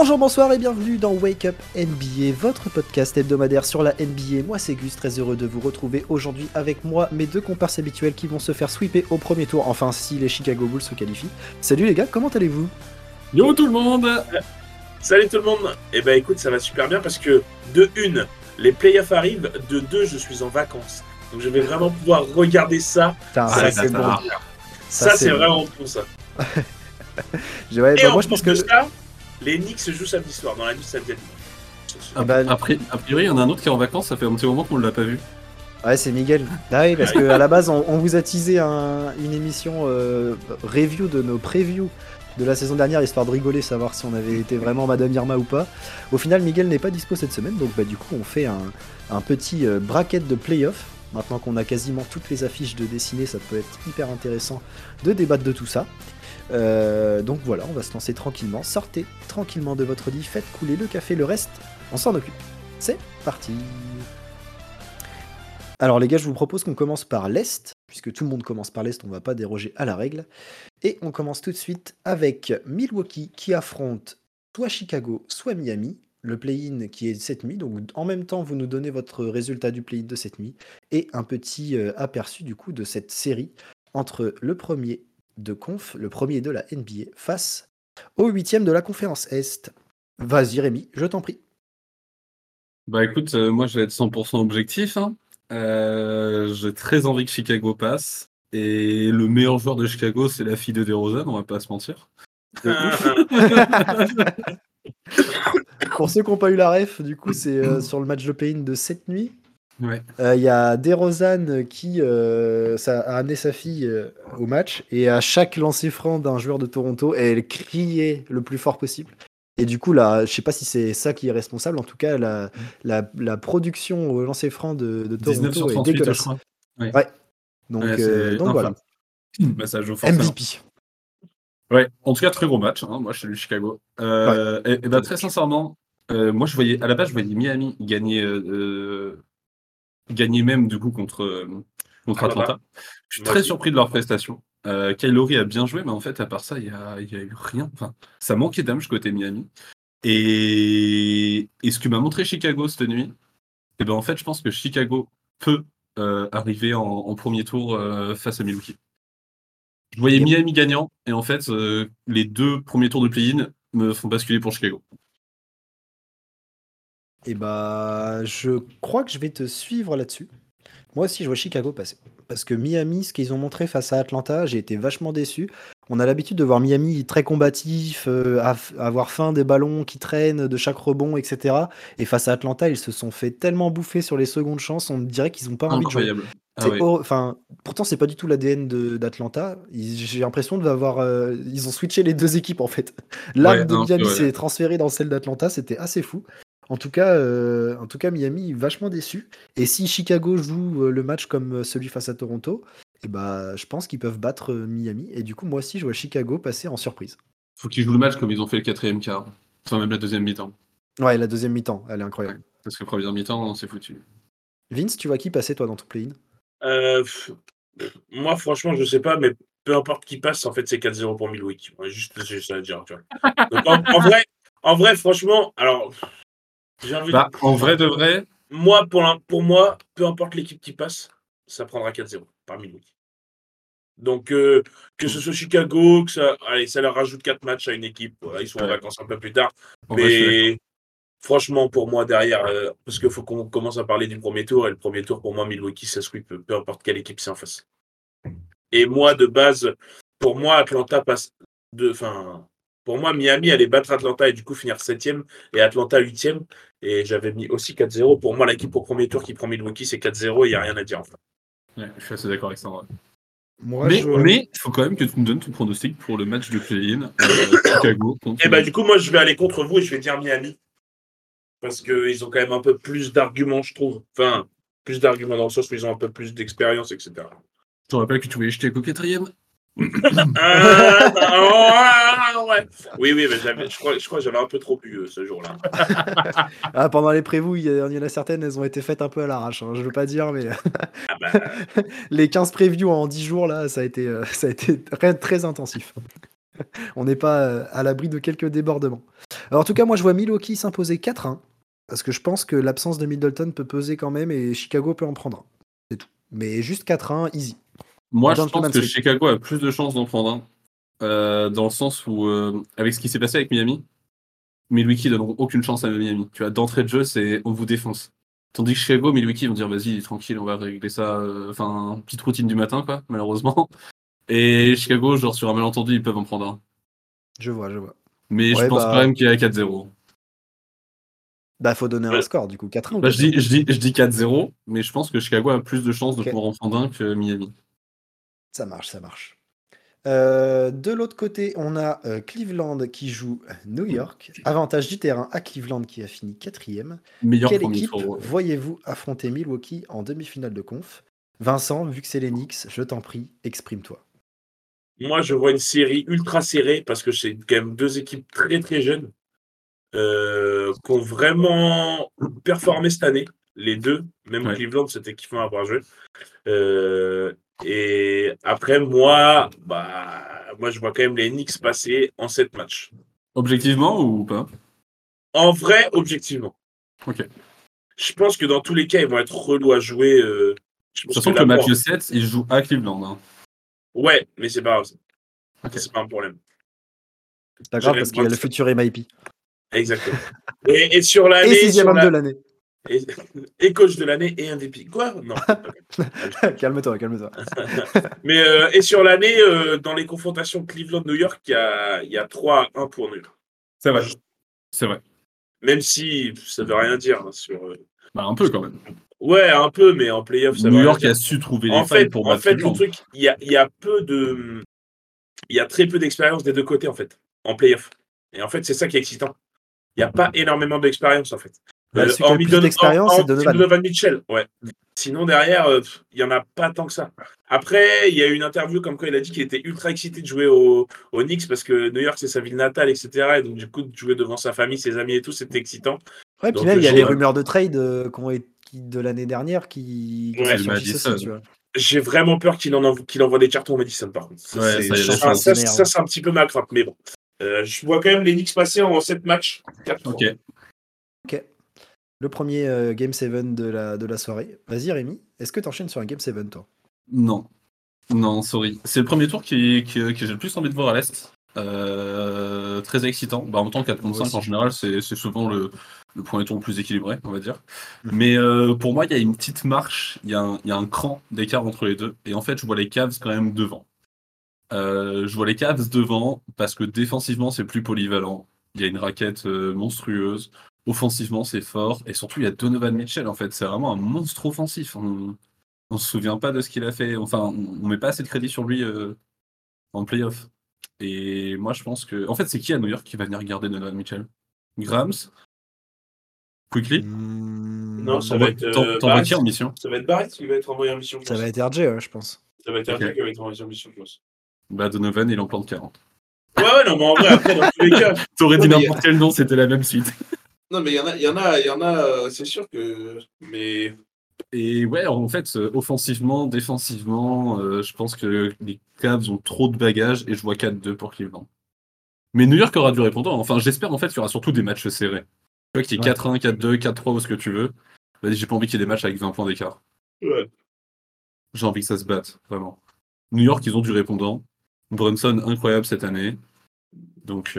Bonjour, bonsoir et bienvenue dans Wake Up NBA, votre podcast hebdomadaire sur la NBA. Moi c'est Gus, très heureux de vous retrouver aujourd'hui avec moi, mes deux comparses habituels qui vont se faire sweeper au premier tour, enfin si les Chicago Bulls se qualifient. Salut les gars, comment allez-vous? Yo tout le monde. Salut tout le monde. Eh ben écoute, ça va super bien parce que de une, les playoffs arrivent, de deux, je suis en vacances. Donc je vais vraiment pouvoir regarder ça. Putain, ça, c'est bon. Ça, c'est vraiment bon ça. Ouais, Et bah, en moi je plus pense que... de ça, les Knicks jouent samedi soir, dans la nuit de samedi à dimanche. bah, A priori, il y en a un autre qui est en vacances, ça fait un petit moment qu'on ne l'a pas vu. Ouais, c'est Miguel. Ah oui, parce qu'à la base, on vous a teasé une émission review de nos previews de la saison dernière, histoire de rigoler, savoir si on avait été vraiment Madame Irma ou pas. Au final, Miguel n'est pas dispo cette semaine, donc bah, du coup, on fait un petit bracket de playoff. Maintenant qu'on a quasiment toutes les affiches de dessinées, ça peut être hyper intéressant de débattre de tout ça. Donc voilà, on va se lancer tranquillement. Sortez tranquillement de votre lit, faites couler le café, le reste, on s'en occupe. C'est parti. Alors les gars, je vous propose qu'on commence par l'Est, puisque tout le monde commence par l'Est, on va pas déroger à la règle. Et on commence tout de suite avec Milwaukee qui affronte soit Chicago, soit Miami. Le play-in qui est cette nuit, donc en même temps vous nous donnez votre résultat du play-in de cette nuit et un petit aperçu du coup de cette série entre le premier de conf, le premier de la NBA face au 8e de la conférence Est. Vas-y Rémi, je t'en prie. Bah écoute, moi je vais être 100% objectif. J'ai très envie que Chicago passe. Et le meilleur joueur de Chicago, c'est la fille de DeRozan, on va pas se mentir. Pour ceux qui n'ont pas eu la ref, du coup c'est sur le match de play-in de cette nuit. Ouais. Y a DeRozan qui ça a amené sa fille au match et à chaque lancer franc d'un joueur de Toronto, elle criait le plus fort possible. Et du coup, là, je sais pas si c'est ça qui est responsable. En tout cas, la production au lancer franc de Toronto 19 sur 38, est dégueulasse. je crois. Ouais. Donc, donc voilà. Bah, ça joue forcément. MVP. Ouais, en tout cas, très gros match. Moi, je suis du Chicago. Et bah, très sincèrement, moi, à la base, je voyais Miami gagner même du coup contre Atlanta. Je suis très surpris de leur prestation. Kyle Lowry a bien joué, mais en fait, à part ça, il y a eu rien. Enfin, ça manquait d'âme côté Miami. Et ce que m'a montré Chicago cette nuit, et ben en fait, je pense que Chicago peut arriver en premier tour face à Milwaukee. Je voyais Miami gagnant, et en fait, les deux premiers tours de play-in me font basculer pour Chicago. Et bah, je crois que je vais te suivre là-dessus. Moi aussi, je vois Chicago passer. Parce que Miami, ce qu'ils ont montré face à Atlanta, j'ai été vachement déçu. On a l'habitude de voir Miami très combatif, avoir faim des ballons qui traînent de chaque rebond, etc. Et face à Atlanta, ils se sont fait tellement bouffer sur les secondes chances, on dirait qu'ils n'ont pas envie de jouer. Incroyable. Ah ouais. Enfin, pourtant, c'est pas du tout l'ADN d'Atlanta. J'ai l'impression d'avoir. Ils ont switché les deux équipes en fait. L'âme de Miami s'est transférée dans celle d'Atlanta, c'était assez fou. En tout cas, Miami vachement déçu. Et si Chicago joue le match comme celui face à Toronto, et bah, je pense qu'ils peuvent battre Miami. Et du coup, moi aussi, je vois Chicago passer en surprise. Faut qu'ils jouent le match comme ils ont fait le quatrième quart. Enfin, même la deuxième mi-temps. Ouais, la deuxième mi-temps, elle est incroyable. Ouais, parce que première mi-temps, c'est foutu. Vince, tu vois qui passer toi dans ton play-in? Moi, franchement, je sais pas, mais peu importe qui passe, en fait, c'est 4-0 pour Milwaukee. Ouais, juste j'ai ça à dire. Tu vois. Donc, en vrai, franchement, alors. En vrai de vrai. Moi, pour moi, peu importe l'équipe qui passe, ça prendra 4-0 par Milwaukee. Donc, que ce soit Chicago, que ça leur rajoute 4 matchs à une équipe. Voilà, ils sont en vacances un peu plus tard. Mais franchement, pour moi, derrière, parce qu'il faut qu'on commence à parler du premier tour. Et le premier tour, pour moi, Milwaukee, ça sweep, peu importe quelle équipe c'est en face. Et moi, de base, pour moi, Atlanta passe pour moi, Miami allait battre Atlanta et du coup finir 7e et Atlanta 8e. Et j'avais mis aussi 4-0. Pour moi, l'équipe au premier tour qui prend Milwaukee, c'est 4-0 et il n'y a rien à dire en fait. Ouais, je suis assez d'accord avec ça. Ouais. Mais il faut quand même que tu me donnes ton pronostic pour le match de play-in Chicago. Et bah, du coup, moi, je vais aller contre vous et je vais dire Miami. Parce qu'ils ont quand même un peu plus d'arguments, je trouve. Enfin, plus d'arguments dans le sens où ils ont un peu plus d'expérience, etc. Je te rappelle que tu voulais jeter au 4e. Ouais. Oui, mais je crois que j'avais un peu trop bu ce jour-là. Pendant les prévous, il y en a certaines, elles ont été faites un peu à l'arrache. Je veux pas dire, mais les 15 previews en 10 jours, là, ça a été très intensif. On n'est pas à l'abri de quelques débordements. Alors, en tout cas, moi, je vois Milwaukee s'imposer 4-1. Parce que je pense que l'absence de Middleton peut peser quand même et Chicago peut en prendre un. C'est tout. Mais juste 4-1, easy. Moi, je pense Gentleman's que sweep. Chicago a plus de chances d'en prendre un. Dans le sens où, avec ce qui s'est passé avec Miami, Milwaukee donneront aucune chance à Miami. Tu vois, d'entrée de jeu, c'est on vous défonce. Tandis que Chicago, Milwaukee vont dire vas-y, tranquille, on va régler ça. Enfin, petite routine du matin, quoi, malheureusement. Et Chicago, genre sur un malentendu, ils peuvent en prendre un. Je vois. Mais je Ouais, pense quand même qu'il y a 4-0. faut donner un score, du coup. 4-1 ou Bah, 4-0 je dis 4-0, mais je pense que Chicago a plus de chances de Ok. pouvoir en prendre un que Miami. Ça marche. De l'autre côté, on a Cleveland qui joue New York. Avantage du terrain à Cleveland qui a fini 4e. Meilleur Quelle premier équipe tour. voyez-vous affronter Milwaukee en demi-finale de conf? Vincent, vu que c'est les Knicks, je t'en prie, exprime-toi. Moi, je vois une série ultra serrée parce que c'est quand même deux équipes très très jeunes qui ont vraiment performé cette année, les deux. Même Ouais. Cleveland, c'était kiffant à avoir joué. Et après, moi, je vois quand même les Knicks passer en 7 matchs. Objectivement ou pas? En vrai, objectivement. Ok. Je pense que dans tous les cas, ils vont être relous à jouer. Je pense Sachant que le match 7, il joue à Cleveland. Hein. Ouais, mais c'est pas grave. Ok. C'est pas un problème. C'est pas grave parce qu'il y a le futur MIP. Exactement. Et sur l'année. Et 6e homme de l'année. Et coach de l'année et MVP. Quoi? Non. Calme-toi. Mais et sur l'année, dans les confrontations Cleveland-New York, il y a 3-1 pour New York. C'est vrai. C'est vrai. Même si ça veut rien dire hein, sur. Bah, un peu quand même. Ouais, un peu, mais en playoff, ça New veut rien York dire. a su trouver les failles pour battre le Cleveland. truc, il y a peu de. Il y a très peu d'expérience des deux côtés, en fait, en playoff. Et en fait, c'est ça qui est excitant. Il n'y a pas énormément d'expérience, en fait. Celui qui a le plus d'expérience, c'est Donovan Mitchell. Ouais. Sinon, derrière, il n'y en a pas tant que ça. Après, il y a eu une interview comme quoi il a dit qu'il était ultra excité de jouer aux Knicks parce que New York, c'est sa ville natale, etc. Et donc, du coup, de jouer devant sa famille, ses amis et tout, c'était excitant. Ouais, puis même, il y a les rumeurs de trade de l'année dernière qui surgissent aussi, tu vois. J'ai vraiment peur qu'il envoie des cartons au Madison, par contre. Ça, c'est un petit peu ma crainte, mais bon. Je vois quand même les Knicks passer en 7 matchs. 4-3. Ok. Le premier Game 7 de la soirée. Vas-y, Rémi. Est-ce que tu enchaînes sur un Game 7, toi? Non, sorry. C'est le premier tour que j'ai le plus envie de voir à l'Est. Très excitant. Bah, en même temps, 4 contre 5, en général, c'est souvent le premier tour le plus équilibré, on va dire. Mais pour moi, il y a une petite marche, il y a un cran d'écart entre les deux. Et en fait, je vois les Cavs quand même devant. Je vois les Cavs devant parce que défensivement, c'est plus polyvalent. Il y a une raquette monstrueuse. Offensivement, c'est fort. Et surtout, il y a Donovan Mitchell, en fait. C'est vraiment un monstre offensif. On se souvient pas de ce qu'il a fait. Enfin, on met pas assez de crédit sur lui en playoff. Et moi, je pense que... En fait, c'est qui à New York qui va venir regarder Donovan Mitchell? Grams? Quickly? Non, ça va être t'envoies qui en mission? Ça va être Barrett qui va être envoyé en mission. Ça va être RJ, je pense. Ça va être RJ qui va être envoyé en mission, je pense. Bah, Donovan, il en plante 40. Ouais, non, mais en vrai, après, dans tous les cas... T'aurais dit n'importe quel nom, c'était la même suite. Non, mais il y en a, c'est sûr que... Mais... Et ouais, en fait, offensivement, défensivement, je pense que les Cavs ont trop de bagages et je vois 4-2 pour Cleveland. Mais New York aura du répondant. Enfin, j'espère en fait qu'il y aura surtout des matchs serrés. Tu vois qu'il y ait 4-1, 4-2, 4-3 ou ce que tu veux. Vas-y, j'ai pas envie qu'il y ait des matchs avec 20 points d'écart. Ouais. J'ai envie que ça se batte, vraiment. New York, ils ont du répondant. Brunson, incroyable cette année. Donc...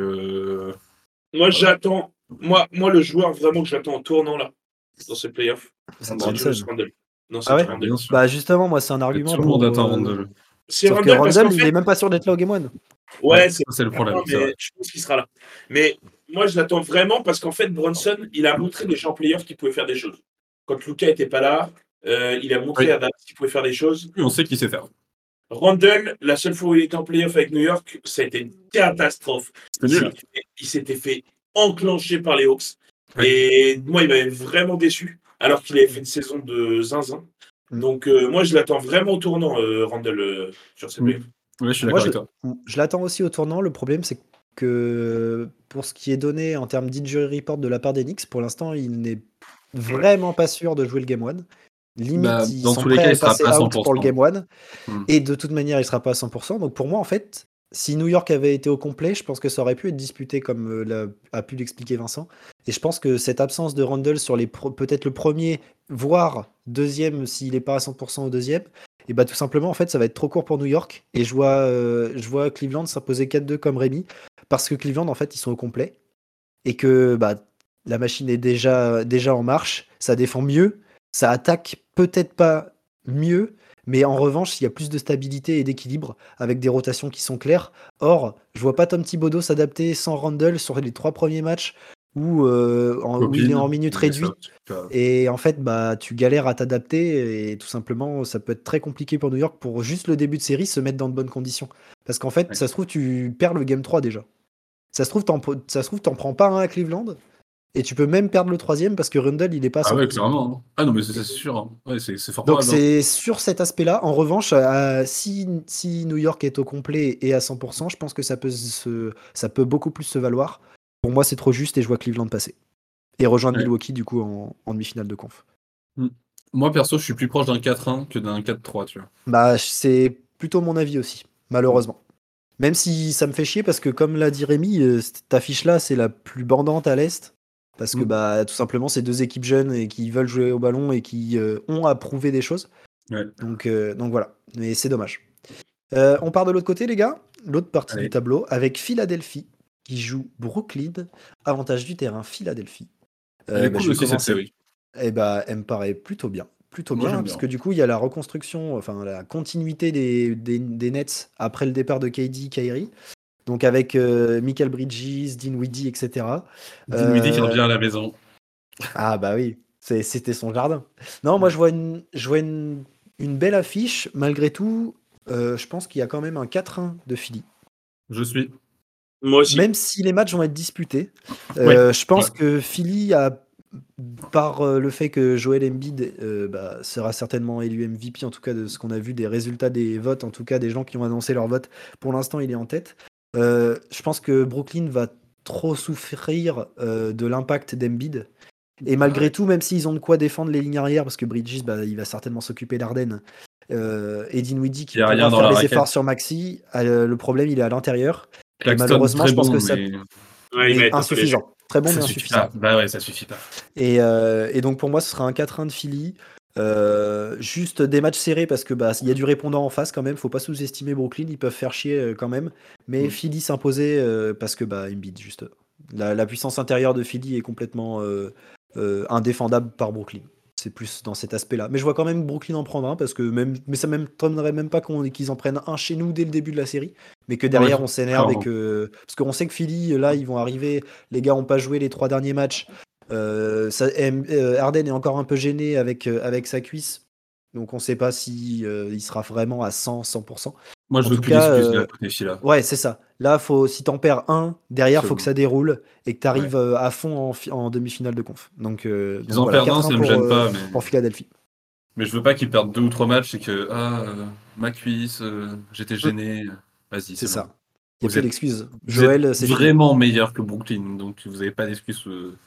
Moi, j'attends... Moi, le joueur vraiment que j'attends en tournant là, dans ces playoffs, c'est Brunson. Randle. Non, c'est Randle. Bien sûr. Bah justement, moi, c'est un argument pour... Randle. Sauf que Randle, il est même pas sûr d'être là au Game 1. Ouais, c'est le problème. Mais je pense qu'il sera là. Mais moi, je l'attends vraiment parce qu'en fait, Brunson, il a montré déjà en playoff qu'il pouvait faire des choses. Quand Luka était pas là, il a montré à Dallas qu'il pouvait faire des choses. Oui, on sait qu'il sait faire. Randle, la seule fois où il était en playoff avec New York, ça a été une catastrophe. Il s'était fait enclencher par les Hawks. Oui. Et moi, il m'avait vraiment déçu, alors qu'il avait fait une saison de zinzin. Donc, moi, je l'attends vraiment au tournant, Randle, sur ces playoffs. Oui, je suis d'accord avec toi. Je l'attends aussi au tournant. Le problème, c'est que pour ce qui est donné en termes d'injury report de la part des Knicks, pour l'instant, il n'est vraiment pas sûr de jouer le Game 1. Limite, ils sont prêts à passer out pour le Game 1. Et de toute manière, il ne sera pas à 100%. Donc pour moi, en fait, Si New York avait été au complet, je pense que ça aurait pu être disputé comme a pu l'expliquer Vincent. Et je pense que cette absence de Randle sur peut-être le premier, voire deuxième, s'il n'est pas à 100% au deuxième, et bah tout simplement, en fait, ça va être trop court pour New York. Et je vois Cleveland s'imposer 4-2 comme Rémi, parce que Cleveland, en fait, ils sont au complet. Et que bah, la machine est déjà en marche, ça défend mieux, ça attaque peut-être pas mieux, mais en revanche, il y a plus de stabilité et d'équilibre avec des rotations qui sont claires. Or, je vois pas Tom Thibodeau s'adapter sans Randle sur les 3 premiers matchs où il est en minutes réduites. Et en fait, bah, tu galères à t'adapter et tout simplement, ça peut être très compliqué pour New York pour juste le début de série se mettre dans de bonnes conditions. Parce qu'en fait, ça se trouve, tu perds le game 3 déjà. Ça se trouve, t'en prends pas un à Cleveland et tu peux même perdre le troisième parce que Rundle, il est pas à 100%. Ah ouais, clairement. Ah non, mais c'est sûr. Hein. Ouais, c'est fort Donc probable. c'est sur cet aspect-là. En revanche, si New York est au complet et à 100%, je pense que ça peut beaucoup plus se valoir. Pour moi, c'est trop juste et je vois Cleveland passer. Et rejoindre Milwaukee, du coup, en demi-finale de conf. Moi, perso, je suis plus proche d'un 4-1 que d'un 4-3, tu vois. Bah, c'est plutôt mon avis aussi, malheureusement. Même si ça me fait chier parce que, comme l'a dit Rémi, cette affiche-là, c'est la plus bandante à l'Est. Parce que, bah, tout simplement, c'est 2 équipes jeunes et qui veulent jouer au ballon et qui ont à prouver des choses. Ouais. Donc voilà. Mais c'est dommage. On part de l'autre côté, les gars. L'autre partie du tableau, avec Philadelphie, qui joue Brooklyn. Avantage du terrain, Philadelphie. Elle est cool aussi, cette série. Eh bah, elle me paraît plutôt bien. Moi, j'aime Parce bien. que du coup, il y a la reconstruction, enfin la continuité des Nets après le départ de KD, Kyrie. Donc avec Michael Bridges, Dinwiddie, etc. Dinwiddie qui revient à la maison. Ah bah oui, c'était son jardin. Non, moi je vois une belle affiche. Malgré tout, je pense qu'il y a quand même un 4-1 de Philly. Je suis. Moi aussi. Même si les matchs vont être disputés, je pense que Philly a, par le fait que Joel Embiid sera certainement élu MVP, en tout cas de ce qu'on a vu des résultats des votes, en tout cas des gens qui ont annoncé leur vote, pour l'instant il est en tête. Je pense que Brooklyn va trop souffrir de l'impact d'Embiid. Et malgré tout, même s'ils ont de quoi défendre les lignes arrière, parce que Bridges, il va certainement s'occuper d'Arden, et Dinwiddie qui pourra faire les efforts sur Maxi, le problème il est à l'intérieur. Claxton, et malheureusement, je pense que ça... mais insuffisant. Très bon, ça mais insuffisant. Bah ouais, ça suffit pas. Et donc pour moi, ce sera un 4-1 de Philly. Juste des matchs serrés parce que il y a du répondant en face quand même. Faut pas sous-estimer Brooklyn, ils peuvent faire chier quand même. Mais Philly s'imposer parce que Embiid, juste. La puissance intérieure de Philly est complètement indéfendable par Brooklyn. C'est plus dans cet aspect-là. Mais je vois quand même Brooklyn en prendre un parce que mais ça m'étonnerait même pas qu'ils en prennent un chez nous dès le début de la série, mais que derrière on s'énerve parce qu'on sait que Philly là ils vont arriver, les gars ont pas joué les 3 derniers matchs. Harden est encore un peu gêné avec sa cuisse, donc on sait pas si il sera vraiment à 100%. Moi je veux plus d'excuses de côté Phila. Ouais, c'est ça. Là, si t'en perds un, derrière, faut que ça déroule et que t'arrives à fond en demi-finale de conf. Donc ils en perdent un, ça me gêne pas. Mais... pour Philadelphie. Mais je veux pas qu'ils perdent 2 ou 3 matchs et que ma cuisse, j'étais gêné. Vas-y, c'est ça. Bon. Il y a plus d'excuses. Joël, c'est vraiment meilleur que Brooklyn, donc vous avez pas d'excuses.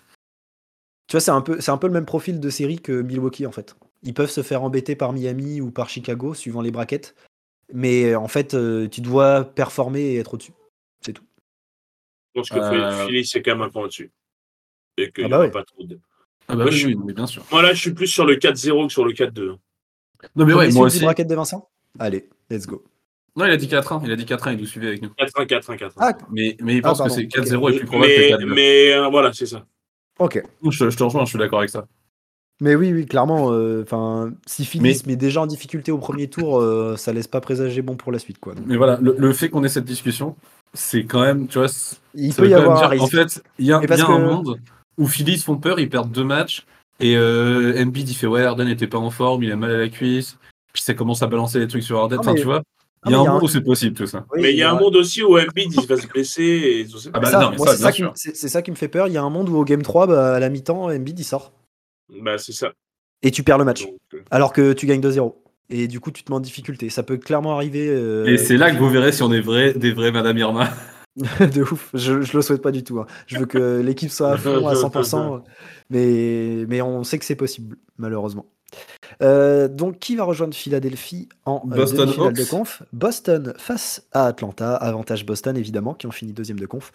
Tu vois, c'est un peu le même profil de série que Milwaukee en fait. Ils peuvent se faire embêter par Miami ou par Chicago suivant les brackets. Mais en fait, tu dois performer et être au-dessus. C'est tout. Je pense que Philly, c'est quand même un point au-dessus. Et qu'il n'y aura pas trop de... oui, mais bien sûr. Moi, là, je suis plus sur le 4-0 que sur le 4-2. Non, mais ouais, moi aussi. Du bracket de Vincent ? Allez, let's go. Non, il a dit 4-1. Il a dit 4-1, il nous suivait avec nous. 4-1. Ah, mais il pense que c'est 4-0 est plus probable que 4-2. Mais voilà, c'est ça. Ok. Je te rejoins, je suis d'accord avec ça. Mais oui, clairement. Si Philly se met déjà en difficulté au premier tour, ça laisse pas présager bon pour la suite, quoi. Donc, mais voilà, le fait qu'on ait cette discussion, c'est quand même, tu vois, il peut y avoir un risque. En fait, il y a un monde où Philly se font peur, ils perdent 2 matchs, et Embiid il fait Harden n'était pas en forme, il a mal à la cuisse, puis ça commence à balancer des trucs sur Harden. Enfin, tu vois, il y a un monde où c'est possible tout ça. Oui, mais il y a un monde aussi où Embiid il va se blesser et tout ça. C'est ça qui me fait peur. Il y a un monde où au game 3, à la mi-temps, Embiid il sort. C'est ça. Et tu perds le match. Alors que tu gagnes 2-0. Et du coup, tu te mets en difficulté. Ça peut clairement arriver. Et c'est là que vous verrez si on est des vrais Madame Irma. De ouf. Je le souhaite pas du tout. Hein. Je veux que l'équipe soit à fond, à 100%. Mais on sait que c'est possible, malheureusement. Donc, qui va rejoindre Philadelphie en Boston demi-finale de Hawks. conf? Boston face à Atlanta. Avantage Boston, évidemment, qui ont fini deuxième de conf.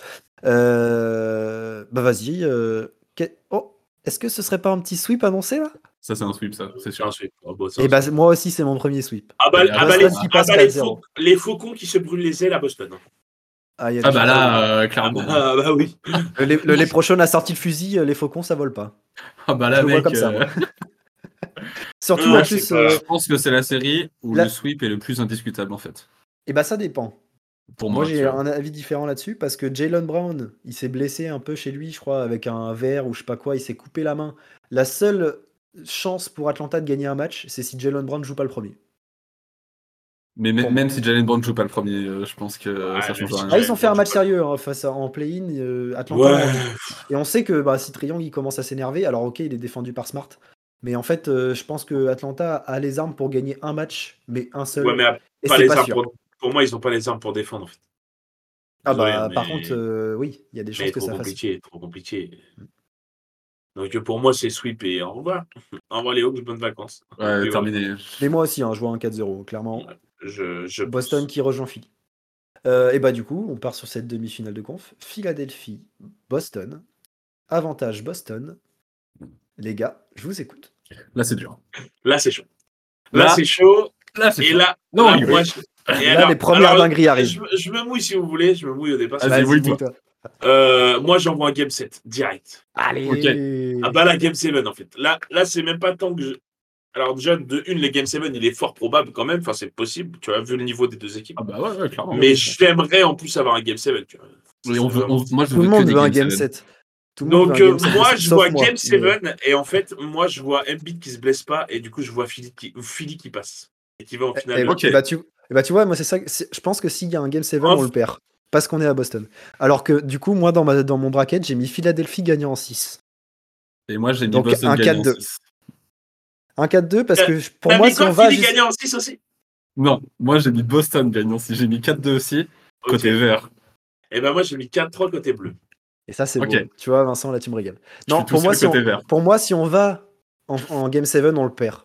Bah, vas-y. Oh, est-ce que ce serait pas un petit sweep annoncé, là? Ça, c'est un sweep, ça, c'est sûr. Ensuite, Et bah, moi aussi, c'est mon premier sweep. Boston qui passe 4-0. les faucons qui se brûlent les ailes à Boston. Ah, Ah bah là, clairement. Ah bah oui. Les prochains a sorti le fusil, les faucons, ça vole pas. Ah bah là, Je le vois mec, comme ça, moi. Surtout, Ouais, en je plus, sais pas. je pense que c'est la série où Là- le sweep est le plus indiscutable, en fait. et bah, ça dépend. Pour Moi, moi, j'ai tu vois. un avis différent là-dessus parce que Jaylen Brown, il s'est blessé un peu chez lui, je crois, avec un verre ou je sais pas quoi, il s'est coupé la main. La seule chance pour Atlanta de gagner un match, c'est si Jaylen Brown joue pas le premier. Mais Pour même si Jalen Brown joue pas le premier, je pense que Ouais, ça change mais rien. Ah, ils ont fait un match Ouais. sérieux face en play-in, Atlanta. Ouais. Et on sait que bah, si Trae Young il commence à s'énerver, alors ok, il est défendu par Smart, mais en fait, je pense que Atlanta a les armes pour gagner un match, mais un seul. Ouais, mais Et pas c'est les pas armes sûr. pour moi, ils ont pas les armes pour défendre en fait. Ah Désolé, bah, mais... par contre, oui, il y a des chances mais que trop ça fasse. compliqué, trop compliqué. Donc pour moi, c'est sweep et au revoir. Au revoir les Hawks, bonnes vacances. Ouais, Et voilà. terminé. Mais moi aussi, hein, je vois un 4-0, clairement. Je Boston pense. qui rejoint Philly. Et bah du coup, on part sur cette demi-finale de conf. Philadelphie, Boston. Avantage Boston. Les gars, je vous écoute. Là, c'est dur. Là, c'est chaud. Là, Là, c'est chaud. c'est Et chaud. là, Non, là, oui, moi, oui. et Là, les premières dingueries arrivent. Je me mouille si vous voulez. Je me mouille au départ. Vas-y, Vas-y, mouille-toi. mouille-toi. Moi, j'envoie un game 7 direct. Allez. Ah bah là, game 7 en fait. Là c'est même pas tant que je... Alors déjà, de une, les game 7, il est fort probable quand même. Enfin, c'est possible, tu vois, vu le niveau des deux équipes. Ah bah ouais, clairement. Mais j'aimerais en plus avoir un game 7, tu vois. Et moi, je Tout le veux que monde des veut un Game game 7. 7. Tout le monde Donc veut un game 7, moi, je sauf vois moi. game 7 et en fait, moi, je vois Embiid qui se blesse pas et du coup, je vois Philly qui passe et qui va en finale. ok. Et bah tu vois, moi c'est ça. Je pense que s'il y a un game 7, on le perd. Parce qu'on est à Boston. Alors que du coup, moi, dans mon bracket, j'ai mis Philadelphie gagnant en 6. Et moi, j'ai mis Donc Boston un gagnant 4-2. 6. Un 4-2 parce que pour T'as moi, mis si on quoi, va. Philly gagnant en 6 aussi? Non, moi, j'ai mis Boston gagnant 6. J'ai mis 4-2 aussi, côté vert. Et ben moi, j'ai mis 4-3 côté bleu. Et ça, c'est Ok. beau. Tu vois, Vincent, là, tu me régales. Je Non, suis tout seul côté vert. pour moi, si on va en Game 7, on le perd.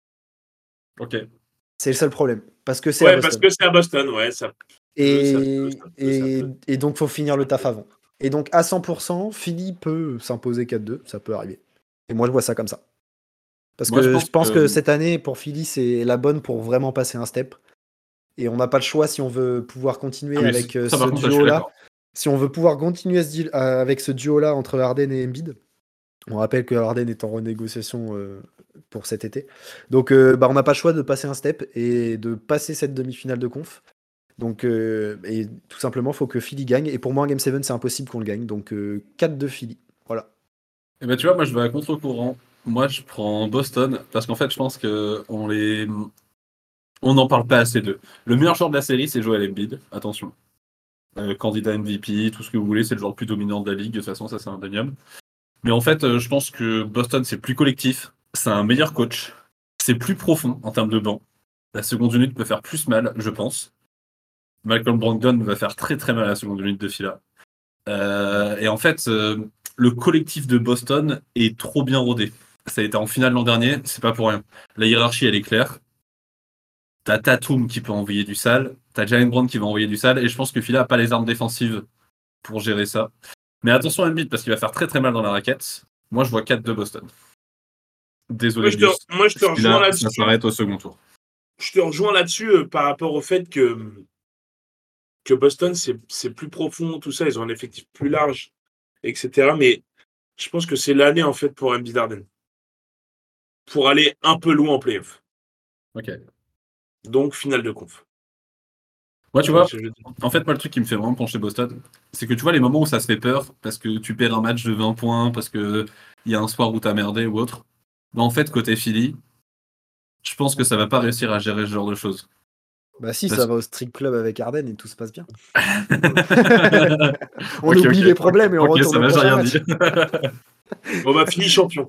Ok. C'est le seul problème. Parce que c'est à Ouais, Boston. parce que c'est à Boston, ouais. Ça Et donc, faut finir le taf avant. Et donc, à 100%, Philly peut s'imposer 4-2. Ça peut arriver. Et moi, je vois ça comme ça. Parce Moi, que je pense que cette année, pour Philly, c'est la bonne pour vraiment passer un step. Et on n'a pas le choix si on veut pouvoir continuer avec ce duo-là. Si on veut pouvoir continuer avec ce duo-là entre Harden et Embiid. On rappelle que Harden est en renégociation pour cet été. Donc, on n'a pas le choix de passer un step et de passer cette demi-finale de conf. Donc, et tout simplement, il faut que Philly gagne. Et pour moi, un Game 7, c'est impossible qu'on le gagne. Donc, 4-2 Philly. Voilà. Et ben tu vois, moi, je vais à contre-courant. Moi, je prends Boston parce qu'en fait, je pense que on n'en parle pas assez d'eux. Le meilleur joueur de la série, c'est Joel Embiid. Attention. Candidat MVP, tout ce que vous voulez, c'est le joueur le plus dominant de la ligue. De toute façon, ça, c'est indéniable. Mais en fait, je pense que Boston, c'est plus collectif. C'est un meilleur coach. C'est plus profond en termes de banc. La seconde unité peut faire plus mal, je pense. Malcolm Brogdon va faire très très mal à la seconde unité de Fila. Et en fait, le collectif de Boston est trop bien rodé. Ça a été en finale l'an dernier, c'est pas pour rien. La hiérarchie, elle est claire. T'as Tatum qui peut envoyer du sale, t'as Jalen Brown qui va envoyer du sale, et je pense que Fila n'a pas les armes défensives pour gérer ça. Mais attention à Embiid, parce qu'il va faire très très mal dans la raquette. Moi, je vois 4 de Boston. Désolé, moi, je te rejoins là-dessus. Ça s'arrête au second tour. Je te rejoins là-dessus par rapport au fait que Boston, c'est plus profond, tout ça. Ils ont un effectif plus large, etc. Mais je pense que c'est l'année, en fait, pour Embiid Harden. Pour aller un peu loin en playoff. Ok. Donc, finale de conf. Moi, tu vois, en fait, moi, le truc qui me fait vraiment pencher Boston, c'est que tu vois les moments où ça se fait peur, parce que tu perds un match de 20 points, parce qu'il y a un soir où t'as merdé ou autre. Mais en fait, côté Philly, je pense que ça va pas réussir à gérer ce genre de choses. Bah si, ça va au strip club avec Harden et tout se passe bien. On Okay, oublie les problèmes et on retourne au prochain match. On va finir champion.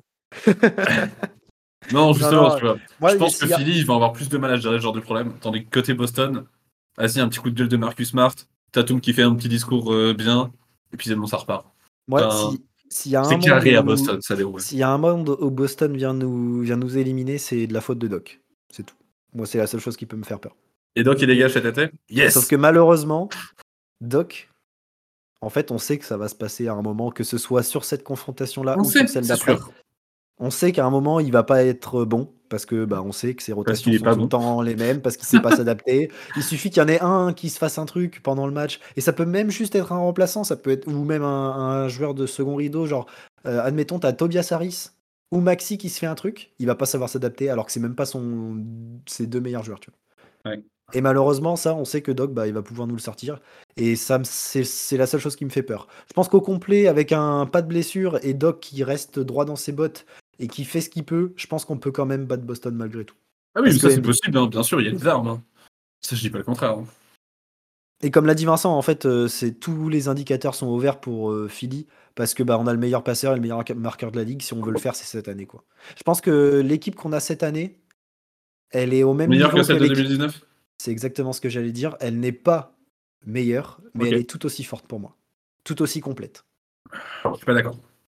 Non, justement, Non, tu vois. Moi, je pense que Philly, ils vont avoir plus de mal à gérer ce genre de problème. Tandis que côté Boston, vas-y, un petit coup de gueule de Marcus Smart, Tatum qui fait un petit discours bien, et puis c'est bon, ça repart. Moi, Enfin, S'il y a un C'est monde carré à où, Boston, ça déroule. s'il y a un monde où Boston vient nous éliminer, c'est de la faute de Doc. C'est tout. Moi, c'est la seule chose qui peut me faire peur. Et Doc, il dégage cet été? Sauf Yes! que malheureusement, Doc, en fait, on sait que ça va se passer à un moment, que ce soit sur cette confrontation-là On ou sait, sur celle c'est d'après. sûr. On sait qu'à un moment, il va pas être bon parce que on sait que ses rotations qu'il est sont pas tout bon. le temps les mêmes, parce qu'il sait pas s'adapter. Il suffit qu'il y en ait un qui se fasse un truc pendant le match, et ça peut même juste être un remplaçant, ça peut être ou même un joueur de second rideau, genre admettons t'as Tobias Harris ou Maxi qui se fait un truc, il va pas savoir s'adapter alors que c'est même pas ses deux meilleurs joueurs, tu vois. Ouais. Et malheureusement, ça, on sait que Doc, il va pouvoir nous le sortir. Et ça, c'est la seule chose qui me fait peur. Je pense qu'au complet, avec un pas de blessure et Doc qui reste droit dans ses bottes et qui fait ce qu'il peut, je pense qu'on peut quand même battre Boston malgré tout. Ah oui, Parce mais ça que c'est possible, hein, bien sûr, il y a des armes. Hein. Ça, je dis pas le contraire. Hein. Et comme l'a dit Vincent, en fait, tous les indicateurs sont ouverts pour Philly parce que on a le meilleur passeur et le meilleur marqueur de la ligue. Si on veut le faire, c'est cette année, quoi. Je pense que l'équipe qu'on a cette année, elle est au même Meilleur que niveau que celle de l'équipe. 2019? C'est exactement ce que j'allais dire. Elle n'est pas meilleure, mais Ok. elle est tout aussi forte pour moi. Tout aussi complète. Je suis pas d'accord.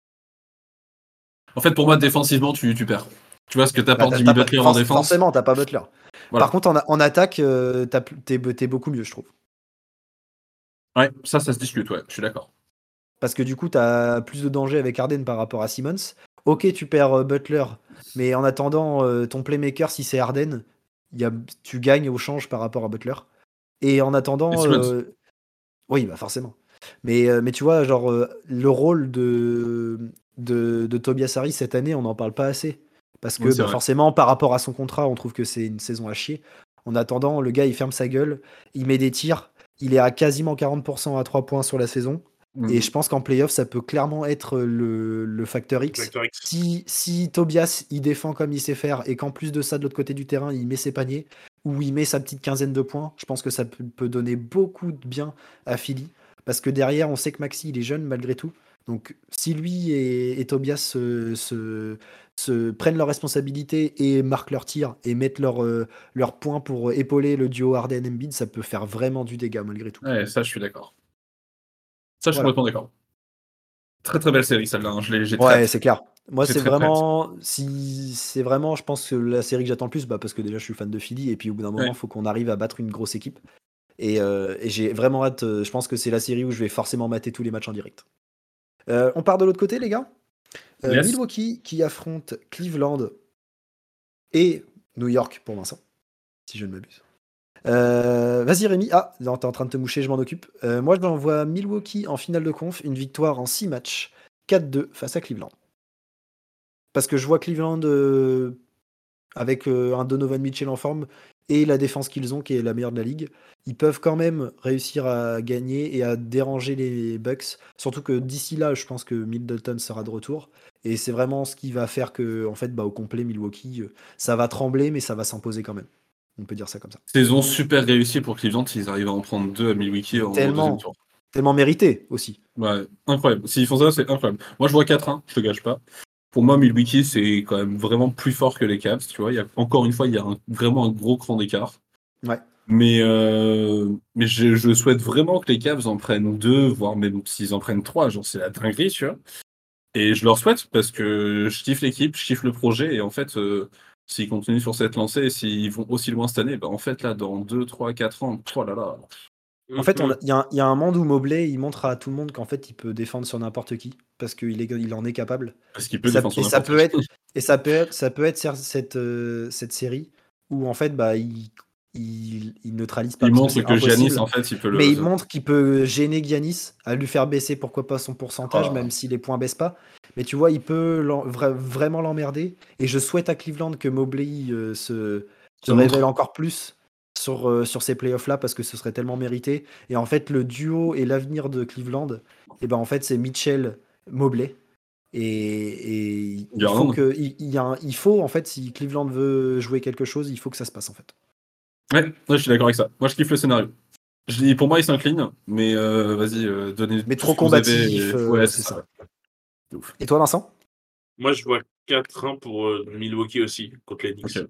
En fait, pour moi, défensivement, tu perds. Tu vois ce que t'apporte Jimmy Butler en défense? Forcément, t'as pas Butler. Voilà. Par contre, en attaque, t'es beaucoup mieux, je trouve. Ouais, ça se discute, ouais, je suis d'accord. Parce que du coup, t'as plus de danger avec Harden par rapport à Simmons. Ok, tu perds Butler, mais en attendant, ton playmaker, si c'est Harden, tu gagnes au change par rapport à Butler. Et en Et attendant, Simmons. oui, forcément. Mais tu vois, genre, le rôle de Tobias Harris cette année, on n'en parle pas assez. Parce que Oui, c'est vrai. forcément, par rapport à son contrat, on trouve que c'est une saison à chier. En attendant, le gars, il ferme sa gueule, il met des tirs, il est à quasiment 40% à 3 points sur la saison. Et je pense qu'en playoff, ça peut clairement être le facteur X. Factor X. Si Tobias, il défend comme il sait faire, et qu'en plus de ça, de l'autre côté du terrain, il met ses paniers, ou il met sa petite quinzaine de points, je pense que ça peut donner beaucoup de bien à Philly. Parce que derrière, on sait que Maxi, il est jeune malgré tout. Donc, si lui et Tobias se prennent leurs responsabilités et marquent leurs tirs et mettent leurs points pour épauler le duo Harden-Embiid, ça peut faire vraiment du dégât malgré tout. Ouais, ça, je suis d'accord. Ça, je suis Voilà. complètement d'accord. Très très belle série, celle-là. Hein. J'ai très Ouais, hâte. c'est clair. Moi, J'ai c'est très très hâte. vraiment, je pense que la série que j'attends le plus, parce que déjà, je suis fan de Philly, et puis au bout d'un moment, Ouais. il faut qu'on arrive à battre une grosse équipe. Et j'ai vraiment hâte. Je pense que c'est la série où je vais forcément mater tous les matchs en direct. On part de l'autre côté, les gars. Yes. Milwaukee qui affronte Cleveland et New York pour Vincent, si je ne m'abuse. Vas-y Rémi. Ah, non, t'es en train de te moucher, je m'en occupe. Moi, je m'envoie Milwaukee en finale de conf, une victoire en 6 matchs, 4-2 face à Cleveland. Parce que je vois Cleveland avec un Donovan Mitchell en forme et la défense qu'ils ont, qui est la meilleure de la ligue. Ils peuvent quand même réussir à gagner et à déranger les Bucks. Surtout que d'ici là, je pense que Middleton sera de retour. Et c'est vraiment ce qui va faire que, en fait, au complet, Milwaukee, ça va trembler, mais ça va s'imposer quand même. On peut dire ça comme ça. Saison super réussie pour Cleveland s'ils arrivent à en prendre 2 à Milwaukee au deuxième tour. Tellement mérité aussi. Ouais, incroyable. S'ils font ça, c'est incroyable. Moi, je vois 4-1, je te gâche pas. Pour moi, Milwaukee, c'est quand même vraiment plus fort que les Cavs. Tu vois, encore une fois, il y a vraiment un gros cran d'écart. Ouais. Mais je souhaite vraiment que les Cavs en prennent 2, voire même s'ils en prennent 3. Genre, c'est la dinguerie, tu vois. Et je leur souhaite parce que je kiffe l'équipe, je kiffe le projet. Et en fait, s'ils continuent sur cette lancée et s'ils vont aussi loin cette année, en fait, là, dans 2, 3, 4 ans, oh là là. En fait, il y a un monde où Mobley, il montre à tout le monde qu'en fait, il peut défendre sur n'importe qui, parce qu'il en est capable. Parce qu'il peut défendre sur Et ça n'importe peut qui. être, et ça peut être cette série où en fait, il neutralise pas, Il parce que montre c'est que Giannis, impossible. en fait, il peut Mais il montre qu'il peut gêner Giannis, à lui faire baisser, pourquoi pas, son pourcentage, Ah. même si les points baissent pas. Mais tu vois, il peut vraiment l'emmerder. Et je souhaite à Cleveland que Mobley se révèle encore plus sur ces playoffs-là, parce que ce serait tellement mérité. Et en fait, le duo et l'avenir de Cleveland, et en fait, c'est Mitchell-Mobley. Et il faut, en fait, si Cleveland veut jouer quelque chose, il faut que ça se passe, en fait. Ouais, je suis d'accord avec ça. Moi, je kiffe le scénario. Je dis, pour moi, il s'incline, mais vas-y, donnez Mais tout trop ce que vous avez. combatif, Ouais, c'est ça. Ouf. Et toi, Vincent? Moi, je vois 4-1 pour Milwaukee aussi, contre les Knicks. Okay.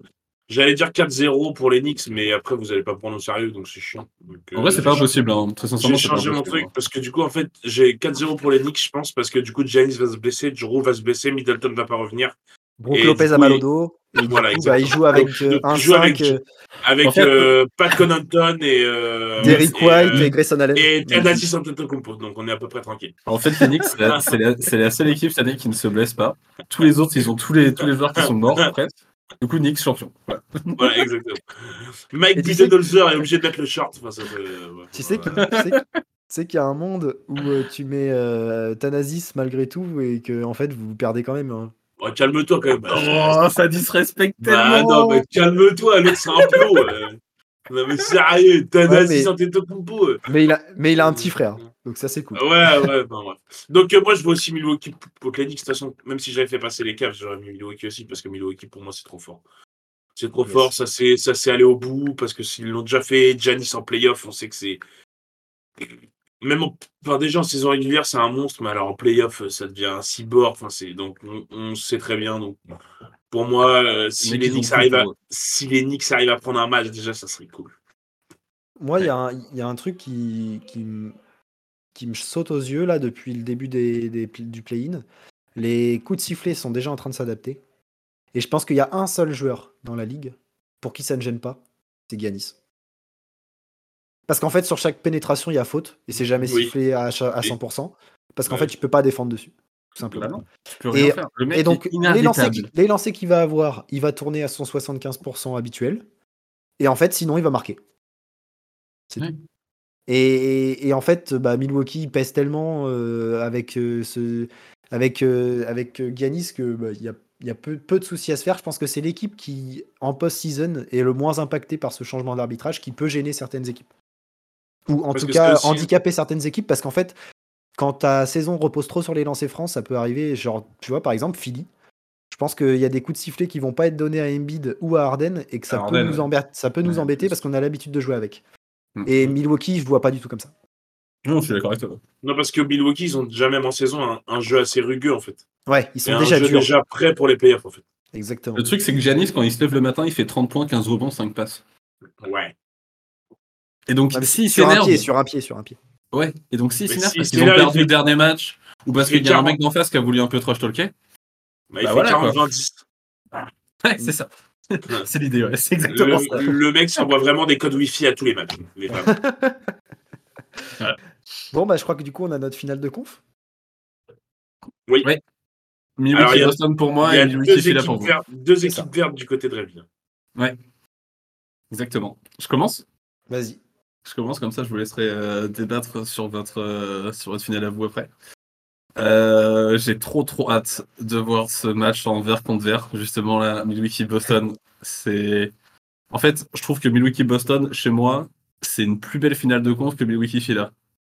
J'allais dire 4-0 pour les Knicks, mais après, vous allez pas prendre au sérieux, donc c'est chiant. Donc, En vrai, c'est pas impossible. Hein. Très j'ai sincèrement, c'est pas changé mon impossible. truc parce que du coup, en fait, j'ai 4-0 pour les Knicks, je pense, parce que du coup, Giannis va se blesser, Drew va se blesser, Middleton va pas revenir. Brook Et Lopez du a coup, mal au dos. Et voilà, du coup, il exactement. joue avec Donc, un il joue 5, avec En fait, Pat Connaughton Derrick White et Grayson Allen. et Thanasis Antetokounmpo. Donc, on est à peu près tranquille. En fait, Phoenix, c'est la seule équipe cette année qui ne se blesse pas. Tous les autres, ils ont tous les joueurs qui sont morts, presque. Du coup, Knicks champion. Voilà. Voilà, exactement. Mike Et tu sais Budenholzer est obligé de mettre le short. Enfin, ça fait, ouais, Tu sais qu'il y a un monde où tu mets Thanasis malgré tout et que en fait vous perdez quand même. Hein. Ouais, calme-toi quand même. Oh, ça disrespecte Bah non, mais tellement. calme-toi, l'autre c'est un plot. Non mais sérieux, Thanasis Ouais, Antetokounmpo. mais il a un petit frère, donc ça c'est cool. Ouais, ben ouais. Donc moi je vois aussi Milwaukee pour les Knicks. De toute façon, même si j'avais fait passer les Cavs, j'aurais mis Milwaukee aussi parce que Milwaukee pour moi c'est trop fort. C'est trop fort, ça s'est allé au bout parce que s'ils l'ont déjà fait, Giannis en playoff, on sait que c'est même enfin, déjà en saison régulière c'est un monstre, mais alors en playoff ça devient un cyborg. Enfin donc on sait très bien. Donc pour moi, Les si mecs, les ils ont Knicks tout pour eux. arrivent à prendre un match, déjà ça serait cool. Moi, il y a un truc qui me saute aux yeux là depuis le début du play-in. Les coups de sifflet sont déjà en train de s'adapter. Et je pense qu'il y a un seul joueur dans la ligue pour qui ça ne gêne pas, c'est Giannis. Parce qu'en fait, sur chaque pénétration, il y a faute, et c'est jamais Oui. sifflé à 100%, parce qu'en Ouais. fait, tu peux pas défendre dessus, tout Bah simplement. non, tu peux rien faire. Le mec Et donc, est inarrêtable. les lancers qu'il va avoir, il va tourner à son 75% habituel, et en fait, sinon, il va marquer. C'est Ouais. tout. Et en fait, Milwaukee pèse tellement avec Giannis que il y a peu de soucis à se faire. Je pense que c'est l'équipe qui, en post-season, est le moins impactée par ce changement d'arbitrage qui peut gêner certaines équipes. Ou en Parce tout que cas, c'est aussi- handicaper certaines équipes, parce qu'en fait, quand ta saison repose trop sur les lancers francs, ça peut arriver. Genre, tu vois, par exemple, Philly. Je pense qu'il y a des coups de sifflet qui vont pas être donnés à Embiid ou à Harden et que ça peut nous embêter parce qu'on a l'habitude de jouer avec. Et Milwaukee, je vois pas du tout comme ça. Non, je suis d'accord avec toi. Non, parce que Milwaukee, ils ont déjà même en saison un jeu assez rugueux en fait. Ouais, ils Et sont un déjà jeu durs. déjà prêt pour les playoffs en fait. Exactement. Le truc, c'est que Giannis, quand il se lève le matin, il fait 30 points, 15 rebonds, 5 passes. Ouais. Et donc, Non, mais s'il sur un s'énerve. pied, sur un pied. Ouais, et donc s'il Mais s'énerve si parce c'est qu'ils ont là, perdu il le fait- dernier match, ou parce il fait qu'il y a un 40. mec d'en face qui a voulu un peu trash talker, Il bah fait voilà, 40-20-10. ouais, c'est ça. C'est l'idée, ouais, c'est exactement ça. Le mec s'envoie vraiment des codes Wi-Fi à tous les matchs. Mais vraiment. Bon, je crois que du coup, on a notre finale de conf. Oui. Ouais. Alors, Milwaukee Boston pour il moi y et a Milwaukee deux Phila équipes pour vous. vertes, deux C'est ça. équipes vertes du côté de Réville. Ouais, exactement. Je commence Vas-y. comme ça, je vous laisserai débattre sur votre finale à vous après. J'ai trop hâte de voir ce match en vert contre vert, justement là, Milwaukee-Boston. En fait, je trouve que Milwaukee-Boston, chez moi, c'est une plus belle finale de conf que Milwaukee-Phila.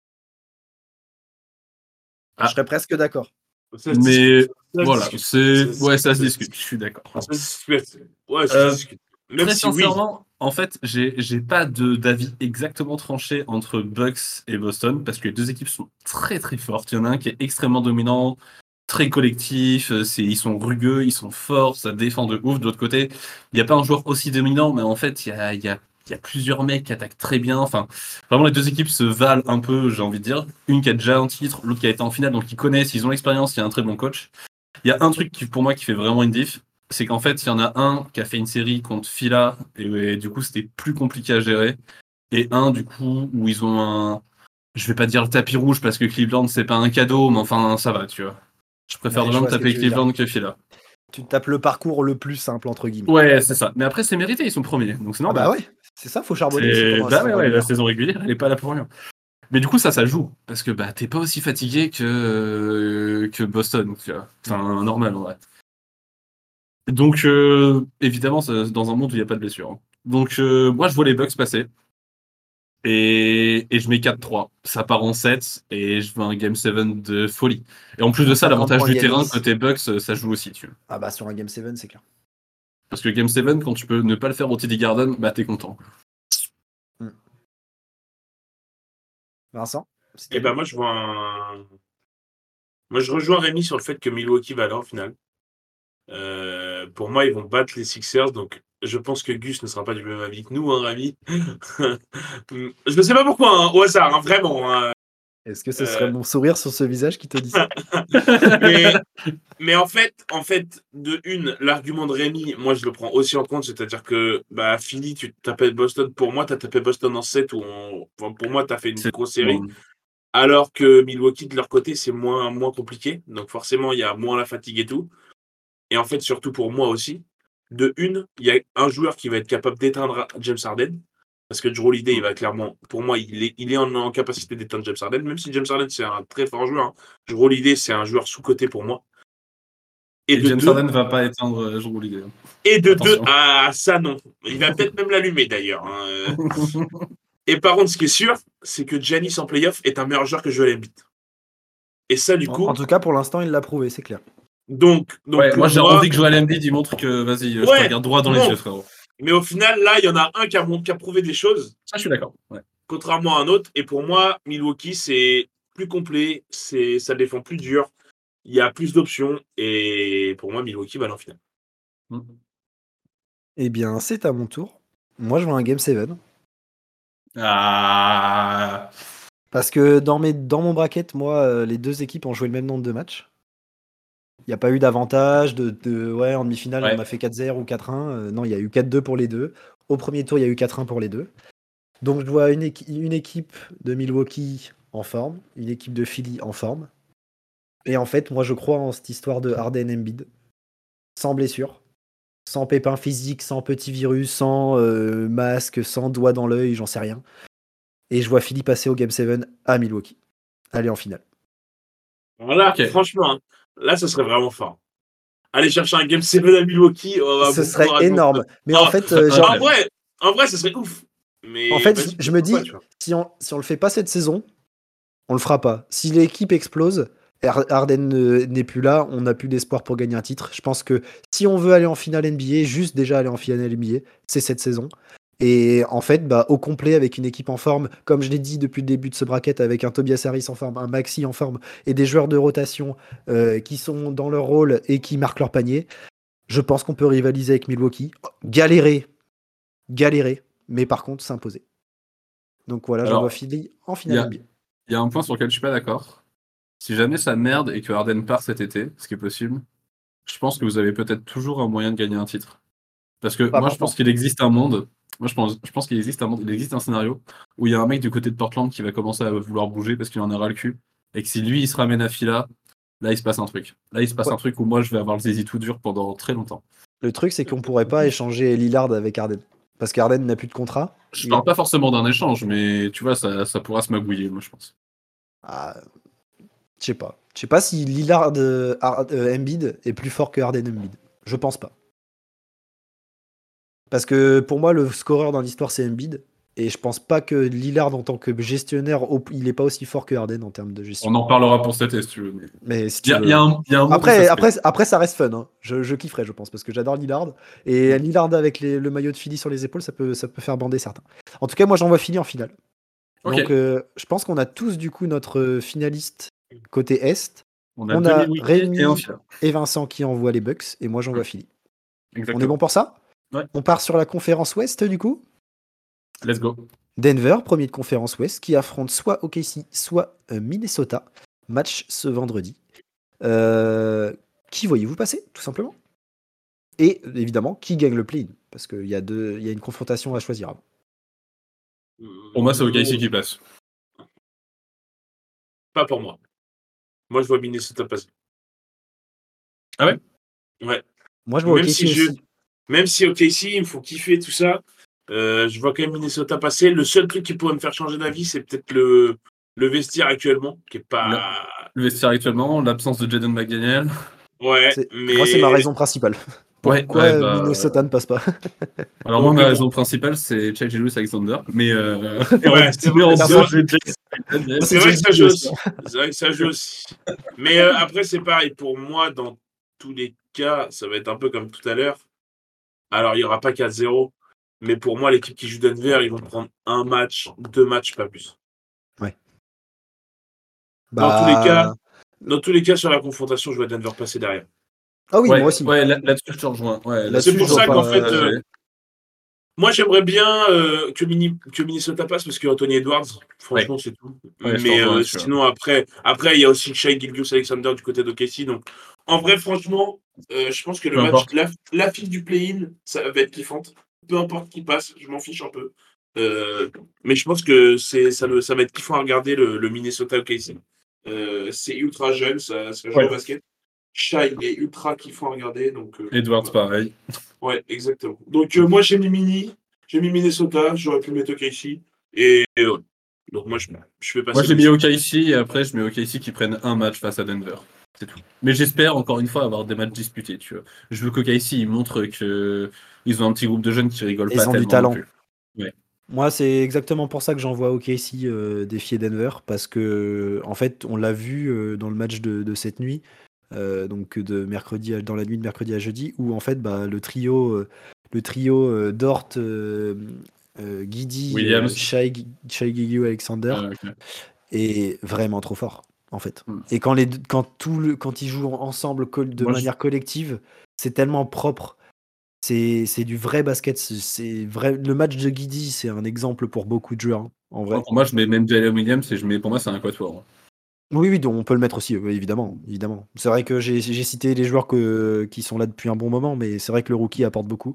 Je serais presque d'accord. Ça se Mais discute. voilà, ça se discute, je suis d'accord. Ça se discute. Ouais, ça se discute. Même Très si oui. sincèrement, en fait, j'ai pas d'avis exactement tranché entre Bucks et Boston parce que les deux équipes sont très fortes. Il y en a un qui est extrêmement dominant, très collectif, ils sont rugueux, ils sont forts, ça défend de ouf. De l'autre côté, il n'y a pas un joueur aussi dominant, mais en fait, il y a plusieurs mecs qui attaquent très bien. Enfin, vraiment, les deux équipes se valent un peu, j'ai envie de dire. Une qui a déjà un titre, l'autre qui a été en finale, donc ils connaissent, ils ont l'expérience, il y a un très bon coach. Il y a un truc qui, pour moi, qui fait vraiment une diff, c'est qu'en fait, il y en a un qui a fait une série contre Fila, et du coup, c'était plus compliqué à gérer. Et un, du coup, où ils ont un. Je vais pas dire le tapis rouge parce que Cleveland, c'est pas un cadeau, mais enfin, ça va, tu vois. Je préfère Ouais, je vraiment vois ce que taper tu veux dire. Cleveland que Fila. Tu tapes le parcours le plus simple, entre guillemets. Ouais, c'est ça. Mais après, c'est mérité, ils sont premiers, donc c'est Ah normal. ouais, c'est ça, faut charbonner aussi pendant la Bah saison ouais, la régulière. saison régulière, elle est pas là pour rien. Mais du coup, ça joue. Parce que t'es pas aussi fatigué que Boston, tu vois. Enfin, normal, en vrai. Donc, évidemment, c'est dans un monde où il n'y a pas de blessure. Hein. Donc, moi, je vois les Bucks passer. Et je mets 4-3. Ça part en 7 et je veux un Game 7 de folie. Et en plus de ça, 50 l'avantage points du Giannis. terrain côté Bucks, ça joue aussi, tu vois. Ah sur un Game 7, c'est clair. Parce que Game 7, quand tu peux ne pas le faire au TD Garden, t'es content. Vincent, Et moi, je vois Moi, je rejoins Rémi sur le fait que Milwaukee va aller en finale. Pour moi, ils vont battre les Sixers, donc je pense que Gus ne sera pas du même avis que nous, hein, Rami. Je ne sais pas pourquoi, hein, au hasard, hein, vraiment. Hein. Est-ce que ce serait mon sourire sur ce visage qui te dit ça? Mais en fait, de une, l'argument de Rémi, moi je le prends aussi en compte, c'est-à-dire que Philly, tu t'appelles Boston, pour moi, tu as tapé Boston en 7 pour moi, tu as fait une grosse série. Alors que Milwaukee, de leur côté, c'est moins compliqué. Donc forcément, il y a moins la fatigue et tout. Et en fait, surtout pour moi aussi, de une, il y a un joueur qui va être capable d'éteindre James Harden. Parce que Jrue Holiday, il va clairement, pour moi, il est en capacité d'éteindre James Harden. Même si James Harden, c'est un très fort joueur. Hein. Jrue Holiday, c'est un joueur sous-coté pour moi. Et James Harden ne va pas éteindre Jrue Holiday. Et de deux, ça non. Il va peut-être même l'allumer d'ailleurs. Hein. Et par contre, ce qui est sûr, c'est que Giannis en playoff est un meilleur joueur que Joel Embiid. Et ça, du coup. En tout cas, pour l'instant, il l'a prouvé, c'est clair. Donc moi, j'ai envie que Joel Embiid il montre que, vas-y, je te regarde droit dans les yeux, frérot. Mais au final, là, il y en a un qui a prouvé des choses. Ça, je suis d'accord. Ouais. Contrairement à un autre. Et pour moi, Milwaukee, c'est plus complet, ça défend plus dur, il y a plus d'options. Et pour moi, Milwaukee va aller en finale. Eh bien, c'est à mon tour. Moi, je vois un Game 7. Parce que dans mon bracket, moi, les deux équipes ont joué le même nombre de matchs. Il n'y a pas eu d'avantage en demi-finale, on a fait 4-0 ou 4-1. Non, il y a eu 4-2 pour les deux. Au premier tour, il y a eu 4-1 pour les deux. Donc, je vois une équipe de Milwaukee en forme, une équipe de Philly en forme. Et en fait, moi, je crois en cette histoire de Harden-Embiid. Sans blessure, sans pépin physique, sans petit virus, sans masque, sans doigt dans l'œil, j'en sais rien. Et je vois Philly passer au Game 7 à Milwaukee. Aller en finale. Voilà, franchement, hein, là, ce serait vraiment fort. Aller chercher un Game 7 à Milwaukee. Ce serait énorme. Mais en fait, en vrai, ce serait ouf. Mais en fait, je me dis, si on le fait pas cette saison, on le fera pas. Si l'équipe explose, Harden n'est plus là, on n'a plus d'espoir pour gagner un titre. Je pense que si on veut aller en finale NBA, juste déjà aller en finale NBA, c'est cette saison. Et en fait, au complet, avec une équipe en forme, comme je l'ai dit depuis le début de ce bracket, avec un Tobias Harris en forme, un Maxi en forme, et des joueurs de rotation qui sont dans leur rôle et qui marquent leur panier, je pense qu'on peut rivaliser avec Milwaukee. Galérer, mais par contre s'imposer. Donc voilà, j'envoie Philly en finale NBA. Il y a un point sur lequel je suis pas d'accord. Si jamais ça merde et que Harden part cet été, ce qui est possible, je pense que vous avez peut-être toujours un moyen de gagner un titre. Parce que moi, je pense qu'il existe un monde. Moi, je pense qu'il existe un monde. Il existe un scénario où il y a un mec du côté de Portland qui va commencer à vouloir bouger parce qu'il en a ras le cul. Et que si lui, il se ramène à Phila, là, il se passe un truc. Là, il se passe un truc où moi, je vais avoir le zizi tout dur pendant très longtemps. Le truc, c'est qu'on pourrait pas échanger Lillard avec Harden. Parce qu'Harden n'a plus de contrat. Je parle pas forcément d'un échange, mais tu vois, ça pourra se magouiller, moi, je pense. Je sais pas. Je sais pas si Lillard Embiid est plus fort que Harden Embiid. Je pense pas. Parce que pour moi, le scoreur dans l'histoire, c'est Embiid. Et je pense pas que Lillard, en tant que gestionnaire, il est pas aussi fort que Harden en termes de gestion. On en parlera pour cet si tu veux. Mais si il y a un après, ça reste fun. Hein. Je kifferais, je pense, parce que j'adore Lillard. Et Lillard avec le maillot de Philly sur les épaules, ça peut faire bander certains. En tout cas, moi, j'envoie Philly en finale. Okay. Donc, je pense qu'on a tous, du coup, notre finaliste côté Est. On a Rémi et Vincent qui envoient les Bucks. Et moi, j'envoie Philly. Exactement. On est bon pour ça? Ouais. On part sur la conférence Ouest, du coup? Let's go. Denver, premier de conférence Ouest, qui affronte soit OKC, soit Minnesota. Match ce vendredi. Qui voyez-vous passer, tout simplement? Et évidemment, qui gagne le play-in? Parce qu'il y a une confrontation à choisir avant. Pour moi, c'est OKC qui passe. Pas pour moi. Moi, je vois Minnesota passer. Ah ouais? Ouais. Moi, je vois OKC aussi. Même si OKC, il me faut kiffer tout ça, je vois quand même Minnesota passer. Le seul truc qui pourrait me faire changer d'avis, c'est peut-être le vestiaire actuellement, qui est pas... Le vestiaire actuellement, l'absence de Jaden McDaniel. Ouais, mais... Moi, c'est ma raison principale. Pourquoi Minnesota ne passe pas? Alors moi, ma raison principale, c'est Chad Gilgeous-Alexander. Mais c'est vrai que ça joue aussi. Mais après, c'est pareil. Pour moi, dans tous les cas, ça va être un peu comme tout à l'heure. Alors, il n'y aura pas 4-0. Mais pour moi, l'équipe qui joue Denver, ils vont prendre 1 match, 2 matchs, pas plus. Ouais. Dans tous les cas, sur la confrontation, je vois Denver passer derrière. Ah oui, moi aussi. Ouais, là-dessus, je te rejoins. Ouais, c'est pour ça qu'en fait, Moi, j'aimerais bien que Minnesota passe parce que Anthony Edwards, franchement, c'est tout. Ouais, je te Mais rejoins là-dessus, sinon, après, il y a aussi Shai Gilgeous-Alexander du côté d'OKC. Donc, en vrai, franchement, je pense que le Peu match, importe. l'affiche du play-in, ça va être kiffante. Peu importe qui passe, je m'en fiche un peu. Mais je pense que ça va être kiffant à regarder le Minnesota OKC. C'est ultra jeune, ça joue Ouais. au basket. Shai est ultra kiffant à regarder. Donc, Edwards, voilà. pareil. Ouais, exactement. Donc, moi, j'ai mis Minnesota, j'aurais pu mettre OKC. Et ouais. Donc, moi, je fais passer. Moi, j'ai mis OKC et après, je mets OKC qui prennent un match face à Denver. C'est tout. Mais j'espère, encore une fois, avoir des matchs disputés, tu vois. Je veux qu'OKC, ils montrent qu'ils ont un petit groupe de jeunes qui rigolent Ils pas ont du tellement non talent. plus. Ouais. Moi, c'est exactement pour ça que j'envoie OKC défier Denver, parce que en fait, on l'a vu dans le match de cette nuit, donc dans la nuit de mercredi à jeudi, où en fait, bah, le trio Dort, Guidi, Williams. Shai Gilgeous-Alexander Ok. est vraiment trop fort, en fait. Hmm. Et quand ils jouent ensemble de Moi, manière collective, c'est tellement propre. C'est du vrai basket. C'est vrai. Le match de Guidi, c'est un exemple pour beaucoup de joueurs, hein, en vrai. Pour moi, je mets même Jalen Williams et pour moi, c'est un quatuor. Oui, oui, donc on peut le mettre aussi, oui, évidemment, évidemment. C'est vrai que j'ai cité les joueurs qui sont là depuis un bon moment, mais c'est vrai que le rookie apporte beaucoup.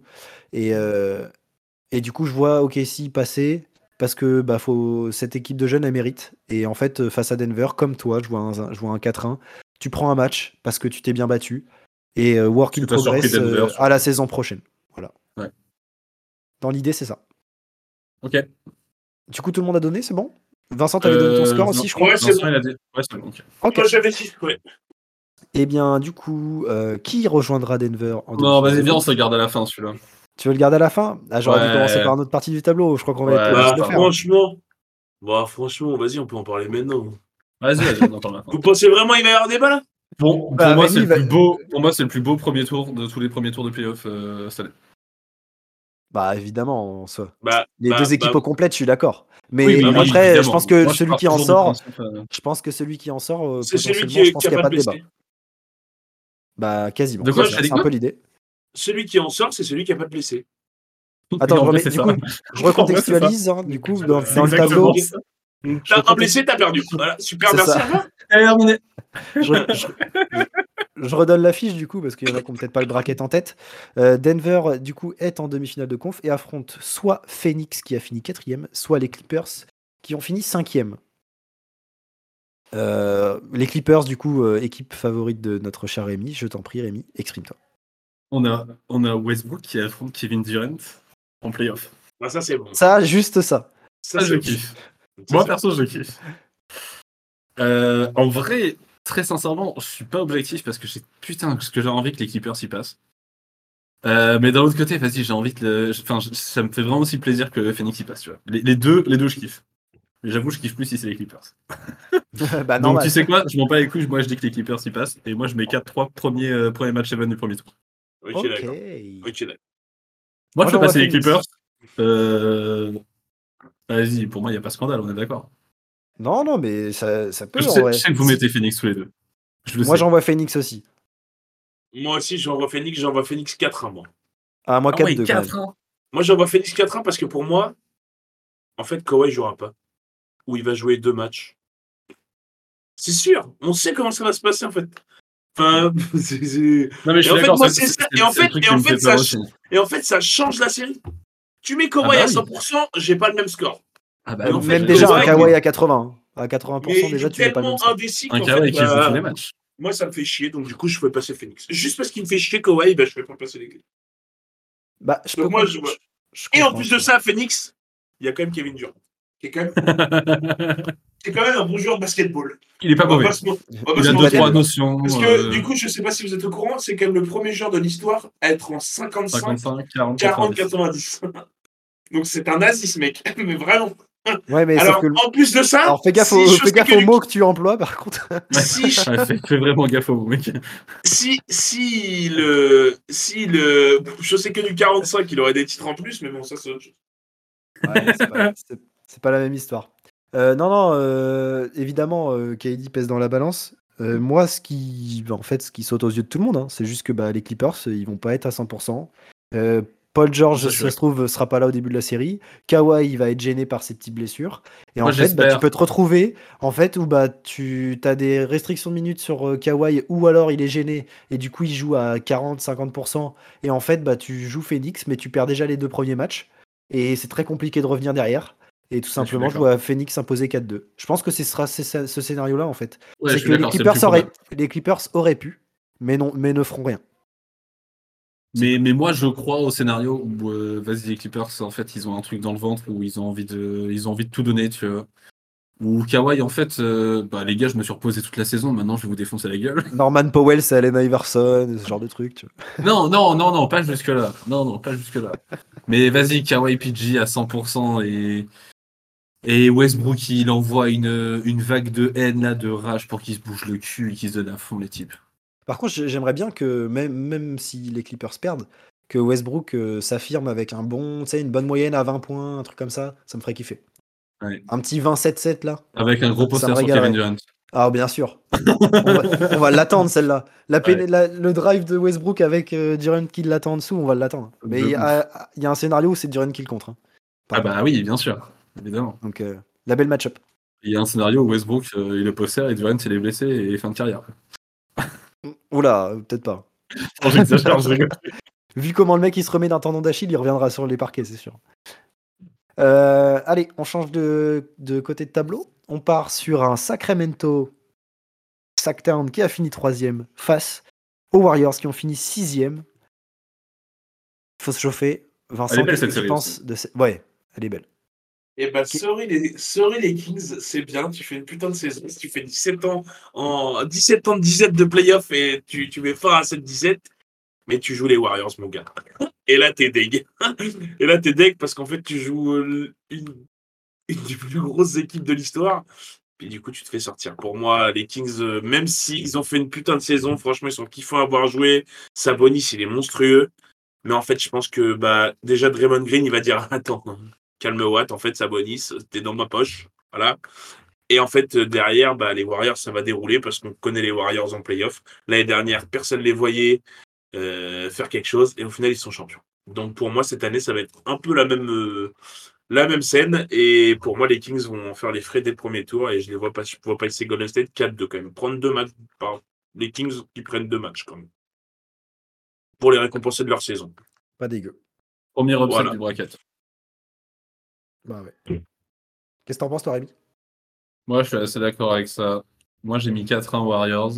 Et du coup, je vois OKC passer parce que bah, cette équipe de jeunes, elle mérite. Et en fait, face à Denver, comme toi, je vois un 4-1. Tu prends un match parce que tu t'es bien battu. Et work Je in suis pas surpris progress Denver. à la saison prochaine. Voilà. Ouais. Dans l'idée, c'est ça. Ok. Du coup, tout le monde a donné, c'est bon? Vincent, t'avais donné ton score aussi, je crois. Ouais, c'est Vincent, bon. il a dit. Ouais, c'est bon. Ok. Ok. Moi, j'avais dit, ouais. Eh bien, du coup, qui rejoindra Denver en Non, demi-finale vas-y, de viens, on conf? se garde à la fin, celui-là. Tu veux le garder à la fin? Ah, j'aurais dû commencer Ouais. par une autre partie du tableau. Je crois qu'on va être Ouais, obligé Bah, de le faire. franchement, vas-y, on peut en parler maintenant. Vas-y, on en parle maintenant. Vous pensez vraiment qu'il va y avoir débat là? Pour Bah, moi, Rémi c'est le va- plus beau. Pour moi, c'est le plus beau premier tour de tous les premiers tours de playoff cette année. Bah, évidemment, en soi. Bah, Les deux équipes au complète, je suis d'accord. Oui, Mais oui, oui, après, je évidemment. pense que Moi, je celui pars qui en toujours du sort, principe. c'est celui potentiellement, je pense qui qu'il a n'y a pas pas de de débat. blessé. Bah, quasiment. De quoi, Moi, je je- C'est un peu l'idée. Celui qui en sort, c'est celui qui a pas de blessé. Attends, En vrai, du c'est ça. coup, je recontextualise. En Hein, du coup, C'est dans le exactement tableau, ça. T'as un blessé, t'as perdu. Voilà, super, c'est merci, ça. au revoir. Terminé. Je, je- je redonne l'affiche du coup, parce qu'il y en a qui n'ont peut-être pas le bracket en tête. Denver, du coup, est en demi-finale de conf et affronte soit Phoenix qui a fini 4ème, soit les Clippers qui ont fini 5ème. Les Clippers, du coup, équipe favorite de notre cher Rémi. Je t'en prie, Rémi, exprime-toi. On a Westbrook qui affronte Kevin Durant en playoff. Bah, ça, c'est bon. Ça, juste ça. Ça, Ça, je c'est kiffe. bon. Moi, perso, je kiffe. En vrai, très sincèrement, je suis pas objectif parce que parce que j'ai envie que les Clippers s'y passent. Mais d'un autre côté, vas-y, j'ai envie ça me fait vraiment aussi plaisir que Phoenix y passe, tu vois. Les deux, je kiffe. Mais j'avoue, je kiffe plus si c'est les Clippers. Bah, Donc, normal. tu sais quoi? Je m'en bats les couilles. Moi, je dis que les Clippers y passent. Et moi, je mets 4-3 premiers matchs Evan du premier tour. Ok, d'accord. Ok, d'accord. Moi, je fais j'envoie passer les Phoenix. Clippers. Vas-y, pour moi, il n'y a pas scandale, on est d'accord. Non, mais ça peut Je en sais vrai. que vous mettez Phoenix tous les deux. Je le Moi, sais. j'envoie Phoenix aussi. Moi aussi, j'envoie Phoenix 4-1, moi. Ah, moi, Ah ouais, 4-2 quand même. 4-1. Moi, j'envoie Phoenix 4-1 parce que pour moi, en fait, Kawhi jouera pas. Ou il va jouer 2 matchs. C'est sûr, on sait comment ça va se passer, en fait. Enfin, Non, mais je Et suis en fait, d'accord, moi, c'est c'est ça. le truc qui me fait peur aussi. Et en fait, ça change la série. Tu mets Kawhi Ah bah à oui. 100%, j'ai pas le même score. Ah bah Mais en oui, fait, Même déjà, un Kawhi, Kawhi à 80. À 80%, mais il déjà, est tu mets pas le même tellement score. indécis un qu'en Kawhi fait, qui joue tous les matchs. moi, ça me fait chier. Donc, du coup, je fais passer Phoenix. Juste parce qu'il me fait chier Kawhi, ben, je fais pas passer les gars. Bah, je Donc, peux moi, comprendre. Et en plus de ça, Phoenix, il y a quand même Kevin Durant. Qui est quand même un bon joueur de basketball. Il est pas On va mauvais. pas se mentir. Il a 2-3 notions. Parce que du coup, je sais pas si vous êtes au courant, c'est quand même le premier joueur de l'histoire à être en 55, 40, 90. Donc c'est un nazi ce mec, mais vraiment. Ouais, mais Alors sauf que. en plus de ça, Alors, fais gaffe aux mots que tu emploies, par contre. Fais vraiment gaffe au mec. Si je sais que du 45, il aurait des titres en plus, mais bon, ça c'est autre chose. Ouais, c'est pas la même histoire. Non, évidemment, KD pèse dans la balance. Moi, ce qui saute aux yeux de tout le monde, hein, c'est juste que bah, les Clippers, ils vont pas être à 100%. Paul George, Ça, si je ça suis se trouve, sera pas là au début de la série. Kawhi, il va être gêné par ses petites blessures. Et Moi, en fait, tu j'espère. peux te retrouver en fait, où tu as des restrictions de minutes sur Kawhi, ou alors il est gêné, et du coup, il joue à 40-50%. Et en fait, tu joues Phoenix, mais tu perds déjà les 2 premiers matchs. Et c'est très compliqué de revenir derrière. Et tout Ouais, je suis simplement, je d'accord. vois Phoenix s'imposer 4-2. Je pense que ce sera ce scénario-là, en fait. Ouais, je C'est suis que d'accord, c'est le plus probable. Les Clippers auraient pu, mais non, mais ne feront rien. C'est tout. Mais moi, je crois au scénario où, vas-y, les Clippers, en fait, ils ont un truc dans le ventre où ils ont envie de tout donner, tu vois. Ou Kawhi, en fait, les gars, je me suis reposé toute la saison, maintenant je vais vous défoncer la gueule. Norman Powell, c'est Allen Iverson, ce genre de truc. Tu vois. Non, non, non, non, pas jusque-là. Non, non, pas jusque-là. Mais vas-y, Kawhi PG à 100% et Westbrook, il envoie une vague de haine, là, de rage pour qu'il se bouge le cul et qu'il se donne à fond, les types. Par contre, j'aimerais bien que, même si les Clippers perdent, que Westbrook s'affirme avec une bonne moyenne à 20 points, un truc comme ça me ferait kiffer. Ouais. Un petit 27-7 là, Avec un gros ça me poster sur Kevin régalerait. Durant. Ah, bien sûr. On va l'attendre celle-là. Ouais, Le drive de Westbrook avec Durant qui l'attend en dessous, on va l'attendre. Mais de ouf. il y a un scénario où c'est Durant qui le contre. Hein. Ah Par contre. bah oui, bien sûr, évidemment. Donc, la belle match-up. Il y a un scénario où Westbrook, il est poster et Durant, il est blessé et fin de carrière. Oula, peut-être pas. Non, j'exagère, je rigole. Vu comment le mec il se remet d'un tendon d'Achille, il reviendra sur les parquets, c'est sûr. Allez, on change de côté de tableau. On part sur un Sacramento Sacktown qui a fini 3e face aux Warriors qui ont fini 6e. Faut se chauffer. Elle est Vincent, belle qu'est-ce que cette tu série aussi. penses de cette... Ouais, elle est belle. Eh ben, Qui- sorry les Kings, c'est bien, tu fais une putain de saison. Si tu fais 17 ans en 17 ans de disette de playoff et tu mets fin à cette disette, mais tu joues les Warriors, mon gars. Et là, t'es deg. Et là, t'es deg parce qu'en fait, tu joues une des plus grosses équipes de l'histoire. Et du coup, tu te fais sortir. Pour moi, les Kings, même s'ils ont fait une putain de saison, franchement, ils sont kiffants à avoir joué. Sabonis, il est monstrueux. Mais en fait, je pense que déjà, Draymond Green, il va dire attends, calme Watt, en fait, Sabonis, t'es dans ma poche. Voilà. Et en fait, derrière, les Warriors, ça va dérouler parce qu'on connaît les Warriors en playoff. L'année dernière, personne ne les voyait faire quelque chose. Et au final, ils sont champions. Donc pour moi, cette année, ça va être un peu la même scène. Et pour moi, les Kings vont en faire les frais dès le premier tour. Et je vois pas ici Golden State 4-2 quand même. Prendre 2 matchs les Kings qui prennent 2 matchs quand même. Pour les récompenser de leur saison. Pas dégueu. Premier upset Voilà. du bracket. Bah ouais. Qu'est-ce que t'en penses, toi, Rémi? Moi, je suis assez d'accord avec ça. Moi, j'ai mis 4-1 Warriors.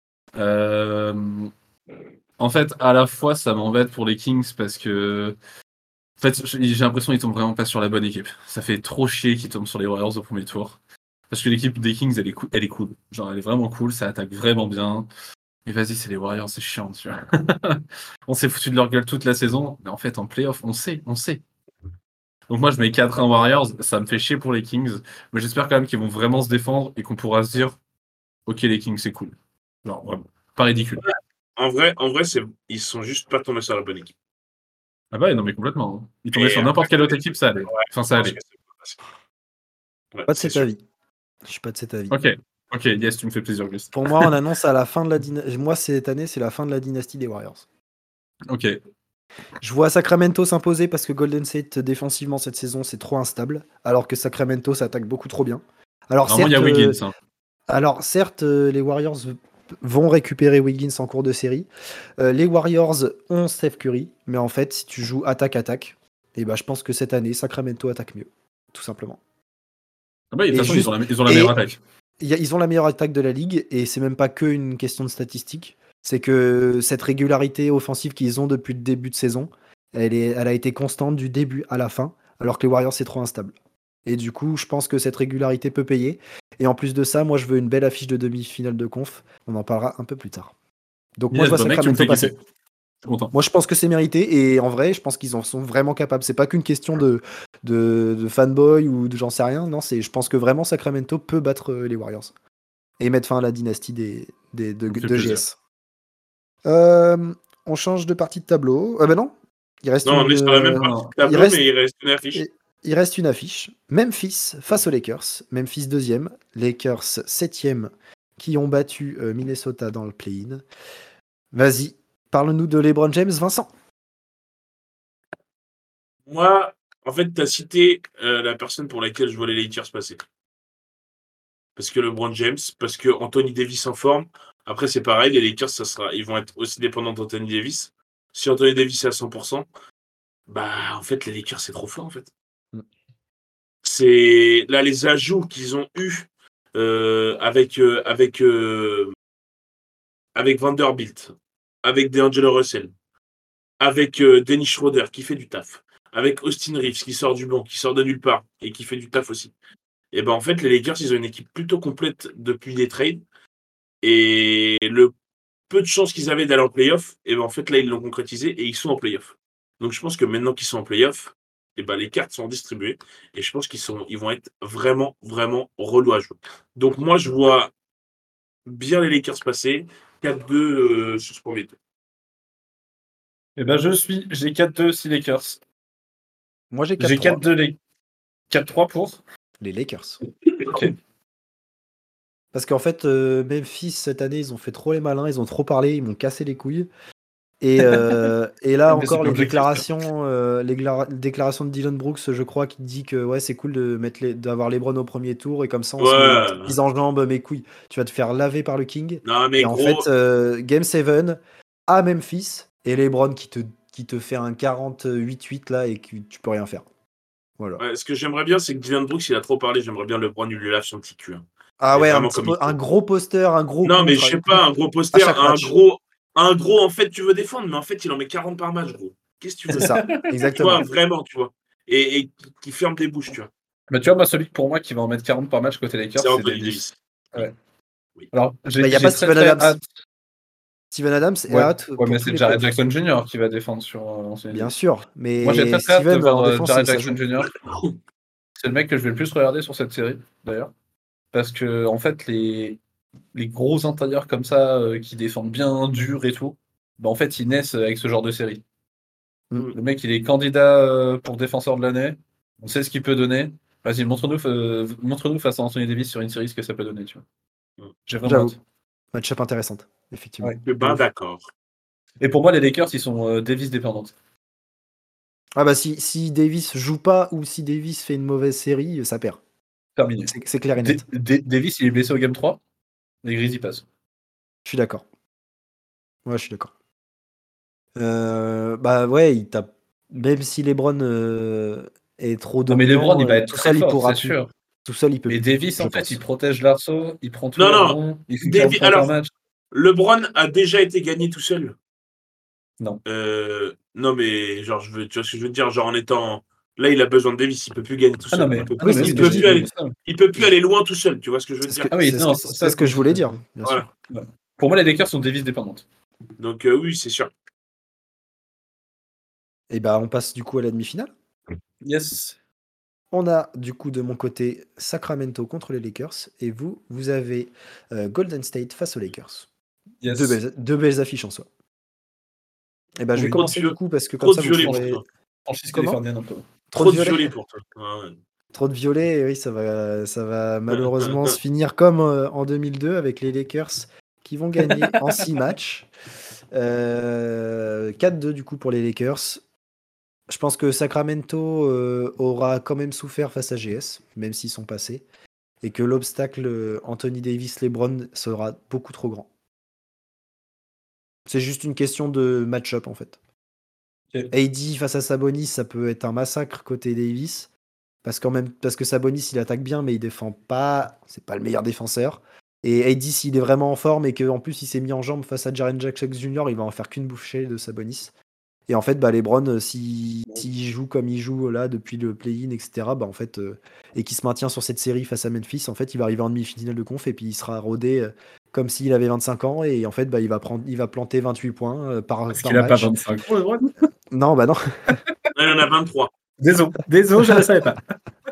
En fait, à la fois, ça m'embête pour les Kings parce que en fait, j'ai l'impression qu'ils tombent vraiment pas sur la bonne équipe. Ça fait trop chier qu'ils tombent sur les Warriors au premier tour. Parce que l'équipe des Kings, elle est cool. Genre, elle est vraiment cool, ça attaque vraiment bien. Mais vas-y, c'est les Warriors, c'est chiant, tu vois. On s'est foutu de leur gueule toute la saison, mais en fait, en playoff, on sait. Donc moi, je mets 4-1 Warriors, ça me fait chier pour les Kings, mais j'espère quand même qu'ils vont vraiment se défendre et qu'on pourra se dire, ok, les Kings, c'est cool. Genre, vraiment, pas ridicule. En vrai, ils sont juste pas tombés sur la bonne équipe. Ah bah, non, mais complètement. Hein. Ils tombaient Et sur n'importe quelle autre équipe, ça allait. ouais, Enfin, je ça pense allait. que c'est pas facile. Ouais, Pas de c'est cet sûr. avis. Je suis pas de cet avis. Ok, yes, tu me fais plaisir, Gus. Pour moi, on annonce à la fin de la dynastie. Moi, cette année, c'est la fin de la dynastie des Warriors. Ok. Je vois Sacramento s'imposer parce que Golden State, défensivement, cette saison, c'est trop instable. Alors que Sacramento s'attaque beaucoup trop bien. Alors, Normalement, il y a Wiggins. Hein. certes, les Warriors vont récupérer Wiggins en cours de série. Les Warriors ont Steph Curry. Mais en fait, si tu joues attaque-attaque, et je pense que cette année, Sacramento attaque mieux. Tout simplement. Ah bah, de toute façon, juste- ils ont la meilleure attaque. Ils ont la meilleure attaque de la ligue. Et c'est même pas que une question de statistiques. C'est que cette régularité offensive qu'ils ont depuis le début de saison, elle a été constante du début à la fin, alors que les Warriors, c'est trop instable. Et du coup, je pense que cette régularité peut payer. Et en plus de ça, moi, je veux une belle affiche de demi-finale de conf. On en parlera un peu plus tard. Donc, moi, je vois Yes, bah, mec, tu me Sacramento fais passer. kiffer. Je suis content. Moi, je pense que c'est mérité. Et en vrai, je pense qu'ils en sont vraiment capables. C'est pas qu'une question de fanboy ou de j'en sais rien. Non, je pense que vraiment Sacramento peut battre les Warriors. Et mettre fin à la dynastie Ça me fait de plaisir. GS. On change de partie de tableau. Ah ben non, il reste Non, on est sur la même Non, partie non. du tableau, mais il reste une affiche. il reste une affiche. Memphis face aux Lakers. Memphis 2e, Lakers 7e, qui ont battu Minnesota dans le play-in. Vas-y, parle-nous de LeBron James, Vincent. Moi, en fait, tu as cité la personne pour laquelle je vois les Lakers passer. Parce que LeBron James, parce que Anthony Davis en forme. Après, c'est pareil, les Lakers, ils vont être aussi dépendants d'Anthony Davis. Si Anthony Davis est à 100%, bah, en fait, les Lakers, c'est trop fort, en fait. Mm. C'est là les ajouts qu'ils ont eus avec Vanderbilt, avec DeAngelo Russell, avec Dennis Schroeder qui fait du taf, avec Austin Reeves qui sort du banc, qui sort de nulle part et qui fait du taf aussi. Et ben en fait, les Lakers, ils ont une équipe plutôt complète depuis les trades. Et le peu de chances qu'ils avaient d'aller en playoff, et ben en fait, là, ils l'ont concrétisé et ils sont en playoff. Donc je pense que maintenant qu'ils sont en playoff, et ben les cartes sont distribuées. Et je pense ils vont être vraiment, vraiment relous à jouer. Donc moi, je vois bien les Lakers passer 4-2 sur ce premier tour. Eh ben, j'ai 4-2 aussi Lakers. Moi, j'ai J'ai 4-3. 4-2 4-3 pour Les Lakers. Ok. Parce qu'en fait, Memphis, cette année, ils ont fait trop les malins, ils ont trop parlé, ils m'ont cassé les couilles. Et là Mais encore, c'est les l'objectif, déclarations de Dylan Brooks, je crois, qui dit que ouais, c'est cool d'avoir LeBron au premier tour et comme ça, on se met Ouais. ils enjambent mes couilles. Tu vas te faire laver par le King. Non, mais Et en gros, fait, Game 7 à Memphis et LeBron qui te fait un 48-8 là et que tu peux rien faire. Voilà. ouais, ce que j'aimerais bien, c'est que Dylan Brooks, il a trop parlé. J'aimerais bien LeBron, il lui lave son petit cul. Hein. Ah Et ouais, vraiment comme il faut. un gros poster, un gros Non, mais contre, je sais pas, un gros à poster, chaque match. un gros, en fait, tu veux défendre, mais en fait, il en met 40 par match, gros. Qu'est-ce que tu veux? C'est ça, Tu exactement. vois, vraiment, tu vois. Et qui ferme des bouches, tu vois. Mais tu vois, moi, celui pour moi qui va en mettre 40 par match côté Lakers, C'est c'est Anthony Davis. Davis. Ouais. Oui. Alors, Il n'y a pas Steven Adams. Steven Adams est Ouais, hâte ouais pour mais tous c'est les Jared postes. Jackson Jr. qui va défendre sur Anthony Bien Davis. sûr, mais Moi, j'ai très hâte de Steven en voir défense, Jared ça Jackson joue. Jr. C'est le mec que je vais le plus regarder sur cette série, d'ailleurs. Parce que, en fait, les gros intérieurs comme ça, qui défendent bien dur et tout, bah, en fait, ils naissent avec ce genre de série. Mm. Le mec, il est candidat pour défenseur de l'année. On sait ce qu'il peut donner. Vas-y, montre-nous face à Anthony Davis sur une série ce que ça peut donner, tu vois. J'ai vraiment J'avoue. hâte. Match-up intéressante, effectivement. Ouais. Ben, d'accord. Et pour moi, les Lakers, ils sont Davis dépendantes. Ah bah si Davis joue pas ou si Davis fait une mauvaise série, ça perd. Terminé. C'est clair et net. Davis, il est blessé au Game 3. Les Grizzlies passent. Je suis d'accord. Ouais, je suis d'accord. Bah ouais, il tape. Même si LeBron est trop Non, mais dominant, LeBron, il va être tout très seul, il fort, pourra c'est plus. sûr. Tout seul, il peut Mais plus, Davis, je en fait, pense. il protège l'arceau, il prend tous Non, les non. rebonds, il fait 40 points par match. LeBron a déjà été gagné tout seul. Non. Non, mais genre, tu vois ce que je veux dire, genre en étant. Là, il a besoin de Davis, il peut plus gagner tout Ah seul. non, mais, Il peut, ah, non, mais c'est oui, ce il que mais peut je j'ai dis. plus aller, dit ça. il peut plus aller loin tout seul, tu vois ce que je veux dire. Ah oui, non, C'est ce que je voulais dire, bien Voilà. sûr. Ouais. Pour moi, les Lakers sont Davis dépendantes. Donc oui, c'est sûr. Et bah on passe du coup à la demi-finale. Yes. On a du coup de mon côté Sacramento contre les Lakers et vous avez Golden State face aux Lakers. Yes. Deux belles affiches en soi. Et bah je vais Oui. commencer Trop de du coup parce que trop comme de ça vous violet pourrez. pour toi. Franchise Comment californienne un peu. Trop de violet violet. pour toi. Ouais. Trop de violet, oui, ça va malheureusement se finir comme en 2002 avec les Lakers qui vont gagner en 6 matchs. 4-2 du coup pour les Lakers. Je pense que Sacramento aura quand même souffert face à GS, même s'ils sont passés. Et que l'obstacle Anthony Davis-LeBron sera beaucoup trop grand. C'est juste une question de match-up en fait. Ok. AD face à Sabonis, ça peut être un massacre côté Davis. Parce que Sabonis, il attaque bien, mais il défend pas. C'est pas le meilleur défenseur. Et AD, s'il est vraiment en forme et qu'en plus il s'est mis en jambe face à Jaren Jackson Jr., il va en faire qu'une bouchée de Sabonis. Et en fait, bah, LeBron, s'il joue comme il joue là depuis le play-in, etc., bah, en fait, et qu'il se maintient sur cette série face à Memphis, en fait, il va arriver en demi-finale de conf et puis il sera rodé comme s'il avait 25 ans. Et en fait, bah, il va planter 28 points par Parce par qu'il a pas match. 25 ans, LeBron. Non, bah non. Il en a 23. Désolé, je ne le savais pas.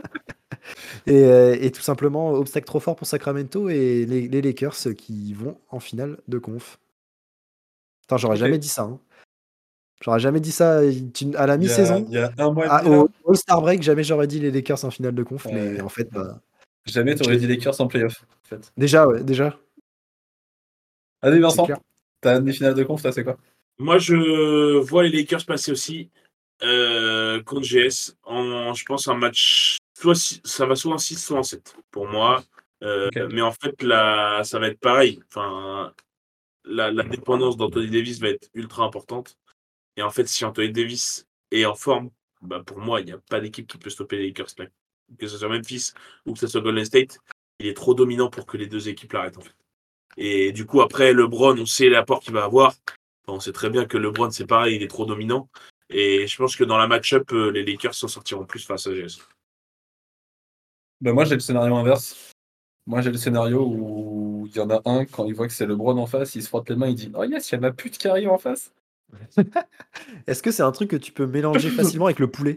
Et tout simplement, obstacle trop fort pour Sacramento et les Lakers qui vont en finale de conf. Putain, j'aurais Ok. jamais dit ça. Hein. J'aurais jamais dit ça à la mi-saison. Il y a un mois et demi, là. Au All-Star Break, jamais j'aurais dit les Lakers en finale de conf. Mais en fait, bah, Jamais t'aurais dit Lakers en playoff, en fait. déjà, ouais, déjà. Allez, C'est Vincent, clair. ta demi-finale de conf, là, c'est quoi? Moi, je vois les Lakers passer aussi. contre GS, je pense un match, ça va soit en 6, soit en 7, pour moi. Mais en fait, là, ça va être pareil. Enfin, la dépendance d'Anthony Davis va être ultra importante. Et en fait, si Anthony Davis est en forme, bah pour moi, il n'y a pas d'équipe qui peut stopper les Lakers. Là. Que ce soit Memphis ou que ce soit Golden State, il est trop dominant pour que les deux équipes l'arrêtent, en fait. Et du coup, après, LeBron, on sait l'apport qu'il va avoir. Enfin, on sait très bien que LeBron, c'est pareil, il est trop dominant. Et je pense que dans la match-up, les Lakers s'en sortiront plus face à GS. Bah moi, j'ai le scénario inverse. Moi, j'ai le scénario où il y en a un, quand il voit que c'est LeBron en face, il se frotte les mains, il dit « Oh yes, il y a ma pute qui arrive en face !» Est-ce que c'est un truc que tu peux mélanger facilement avec le poulet?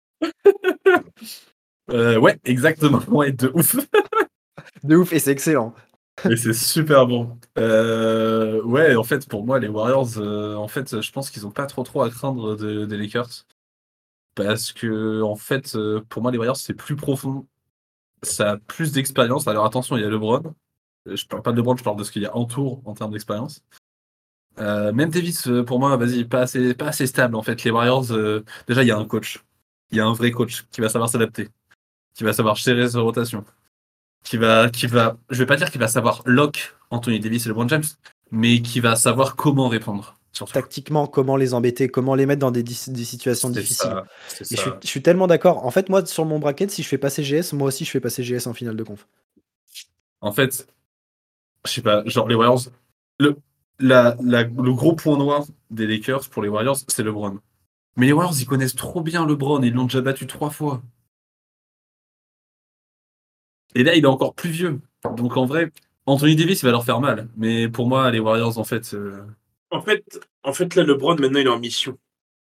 Ouais, exactement. Ouais, de ouf. De ouf, et c'est excellent. Et c'est super bon. Ouais, en fait, pour moi, les Warriors, en fait, je pense qu'ils ont pas trop à craindre des Lakers. Parce que, en fait, pour moi, les Warriors, c'est plus profond. Ça a plus d'expérience. Alors attention, il y a LeBron. Je parle pas de LeBron, je parle de ce qu'il y a autour en termes d'expérience. Même Davis, pour moi, vas-y, pas assez stable, en fait. Les Warriors, déjà, il y a un coach. Il y a un vrai coach qui va savoir s'adapter, qui va savoir gérer sa rotation, qui va, je vais pas dire qu'il va savoir lock Anthony Davis et LeBron James, mais qui va savoir comment répondre. Surtout. Tactiquement, comment les embêter, comment les mettre dans des situations difficiles. C'est Et ça. je suis tellement d'accord. En fait, moi, sur mon bracket, si je fais passer GS, moi aussi, je fais passer GS en finale de conf. En fait, je sais pas, genre les Warriors, le gros point noir des Lakers pour les Warriors, c'est LeBron. Mais les Warriors, ils connaissent trop bien LeBron, ils l'ont déjà battu 3 fois. Et là, il est encore plus vieux. Donc en vrai, Anthony Davis, il va leur faire mal. Mais pour moi, les Warriors, en fait. En fait, là, LeBron, maintenant, il est en mission.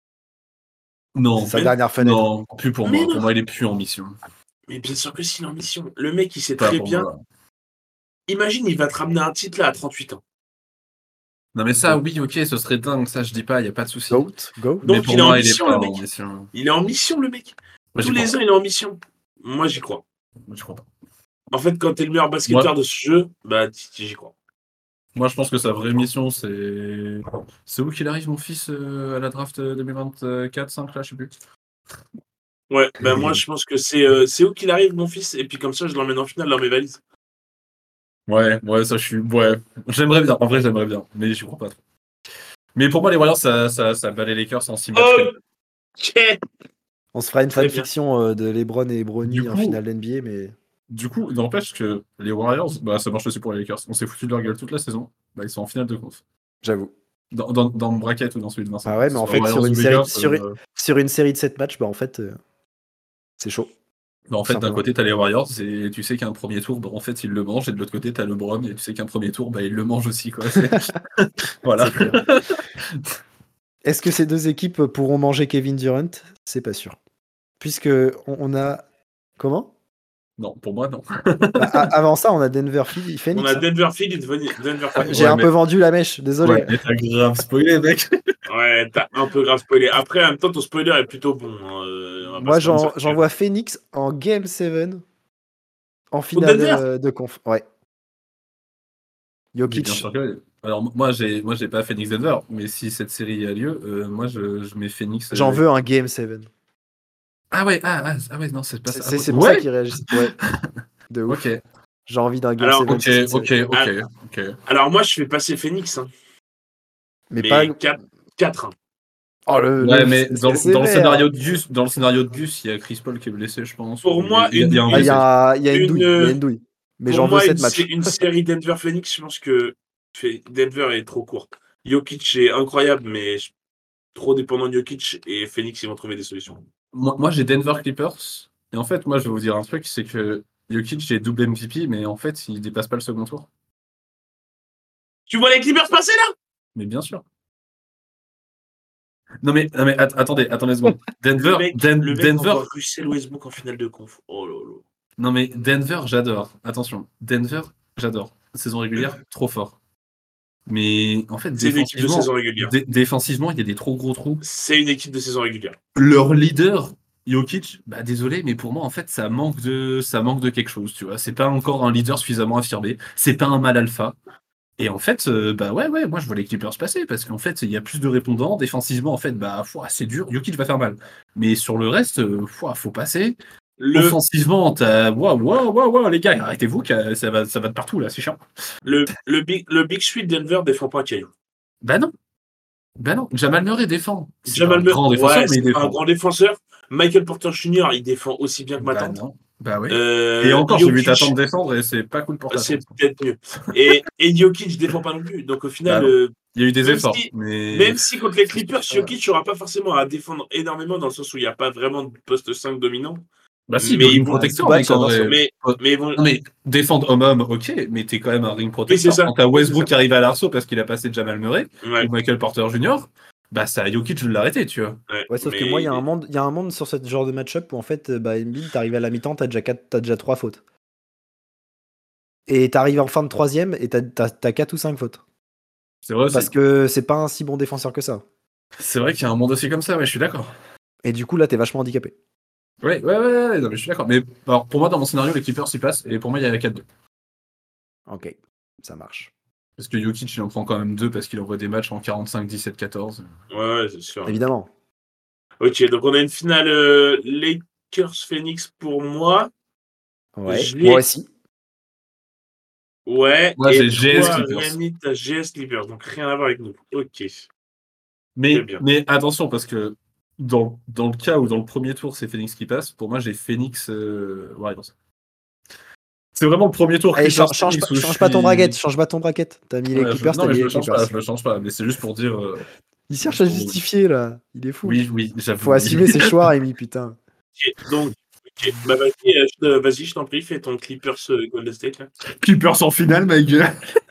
Non. C'est sa dernière fenêtre. Non, plus pour moi. Pour moi, il est plus en mission. Mais bien sûr que s'il est en mission. Le mec, il sait Pas très pour bien. moi. Imagine, il va te ramener un titre là à 38 ans. Non, mais ça, oui, ok, ce serait dingue. Ça, je dis pas, il n'y a pas de souci. Go. Mais Donc, pour il est en moi, il est mission, pas le en mec. mission. Il est en mission, le mec. Moi, Tous les ans, il est en mission. Moi, j'y crois. Moi, je crois pas. En fait, quand t'es le meilleur basketteur de ce jeu, bah, j'y crois. Moi, je pense que sa vraie mission, c'est. C'est où qu'il arrive, mon fils, à la draft 2024-5, là, je sais plus. Ouais, ben moi, je pense que c'est où qu'il arrive, mon fils, et puis comme ça, je l'emmène en finale dans mes valises. Ouais, ça, je suis. Ouais, j'aimerais bien. En vrai, j'aimerais bien. Mais j'y crois pas trop. Mais pour moi, les Warriors, ça bat les Lakers en 6 matchs. Ok. On se fera une Très bien. fanfiction de LeBron et Bronny Du en coup- finale NBA, mais Du coup, il n'empêche que les Warriors, bah, ça marche aussi pour les Lakers. On s'est foutu de leur gueule toute la saison. Bah, ils sont en finale de conf. j'avoue. Dans le bracket ou dans celui de Vincent. Ah ouais, mais en fait, Warriors sur une, ou série, Lakers, sur une série de 7 matchs, bah en fait, c'est chaud. bah, en fait, d'un simplement. côté, t'as les Warriors et tu sais qu'un premier tour, bah, en fait, ils le mangent. Et de l'autre côté, t'as LeBron et tu sais qu'un premier tour, bah, ils le mangent aussi. Quoi. Voilà. C'est clair. Est-ce que ces deux équipes pourront manger Kevin Durant? C'est pas sûr. Puisque on a... Comment? Non, pour moi, non. Bah, avant ça, on a Denver Phoenix. On a Denver Philly, Denver Phoenix. J'ai un peu vendu la mèche, désolé. Ouais, mais t'as grave spoilé, mec. Ouais, t'as un peu grave spoilé. Après, en même temps, ton spoiler est plutôt bon. Moi, j'en vois Phoenix en Game 7 en Denver finale de conf. Ouais. Mais Jokic. bien sûr que oui. Alors, moi, j'ai pas Phoenix Denver, mais si cette série a lieu, moi, je mets Phoenix. J'en veux un Game 7. Ah ouais, non, c'est pas ça. C'est pour ça qu'ils réagissent. Ouais. De ouf. Ok. J'ai envie d'un Game Alors, 7. Ok. Alors, moi, je fais passer Phoenix. Hein. Mais Mais pas. 4. Hein. Oh, Ouais, mais c'est dans le sévère. scénario de Gus, il y a Chris Paul qui est blessé, je pense. Pour moi, il y a un Ah, il y blessé. a une douille. Il y a une douille. Mais Pour j'en veux moi, 7 matchs. une série Denver-Phoenix, je pense que Denver est trop courte. Jokic est incroyable, mais trop dépendant de Jokic et Phoenix, ils vont trouver des solutions. Moi, j'ai Denver Clippers. Et en fait, moi, je vais vous dire un truc, c'est que Jokic, j'ai double MVP, mais en fait, il dépasse pas le second tour. Tu vois les Clippers passer là? Mais bien sûr. Non mais attendez une seconde. Denver, le mec Denver. envoie Russell Westbrook en finale de conf. Oh là là. Non mais Denver, j'adore. Attention, Denver, j'adore. Saison régulière, trop fort. Mais en fait, C'est une équipe de saison régulière. Défensivement, il y a des trop gros trous. C'est une équipe de saison régulière. Leur leader, Jokic, bah désolé, mais pour moi, en fait, ça manque de quelque chose, tu vois. C'est pas encore un leader suffisamment affirmé. C'est pas un mal alpha. Et en fait, moi je vois les Clippers passer parce qu'en fait, il y a plus de répondants. Défensivement, en fait, c'est dur. Jokic va faire mal. Mais sur le reste, faut passer. Offensivement, waouh, les gars, arrêtez-vous, ça va de partout là, c'est chiant. Le Big Three de Denver défend pas Caillou. Bah non, Jamal Murray défend. C'est Jamal un grand défenseur, mais il défend. Un grand défenseur. Michael Porter Jr., il défend aussi bien que ma tante. Non. Bah oui. Et encore, j'ai vu ta tante défendre et c'est pas cool pour ta tante. C'est peut-être mieux. Et Jokic défend pas non plus. Donc au final, il y a eu des efforts. Même si contre les Clippers, Jokic n'aura pas forcément à défendre énormément dans le sens où il n'y a pas vraiment de poste 5 dominant. Bah si, mais ring protecteur, mais défendre homme-homme, ok, mais t'es quand même un ring protecteur. Quand t'as Westbrook qui arrive à l'arceau parce qu'il a passé Jamal Murray ou Michael Porter Jr., c'est à Jokic de l'arrêter, tu vois. Ouais, sauf que moi, il y a un monde sur ce genre de match-up où en fait, Embiid, t'arrives à la mi-temps, t'as déjà 3 fautes. Et t'arrives en fin de troisième et t'as 4 ou 5 fautes. C'est vrai aussi. Parce que c'est pas un si bon défenseur que ça. C'est vrai qu'il y a un monde aussi comme ça, je suis d'accord. Et du coup, là, t'es vachement handicapé. Ouais, non, mais je suis d'accord. Mais alors, pour moi, dans mon scénario, les Clippers s'y passent, et pour moi, il y a la 4-2. Ok, ça marche. Parce que Jokic, il en prend quand même 2 parce qu'il envoie des matchs en 45, 17, 14. Ouais, c'est sûr. Évidemment. Ok, donc on a une finale Lakers-Phoenix pour moi. Ouais, moi aussi. Ouais, moi, et j'ai GS toi, Clippers. Rémi, t'as GS Clippers, donc rien à voir avec nous. Ok. Mais attention, parce que dans le cas où dans le premier tour, c'est Phoenix qui passe, pour moi, j'ai Phoenix Warriors. C'est vraiment le premier tour. Allez, change pas ton bracket. T'as mis les Clippers, t'as mis les Clippers. Je le change pas, mais c'est juste pour dire... il cherche à justifier, là. Il est fou. Oui, j'avoue. Faut assumer ses choix, Rémi, putain. Ok, donc... vas-y, je t'en prie, fais ton Clippers Golden State. Là. Clippers en finale, ma gueule.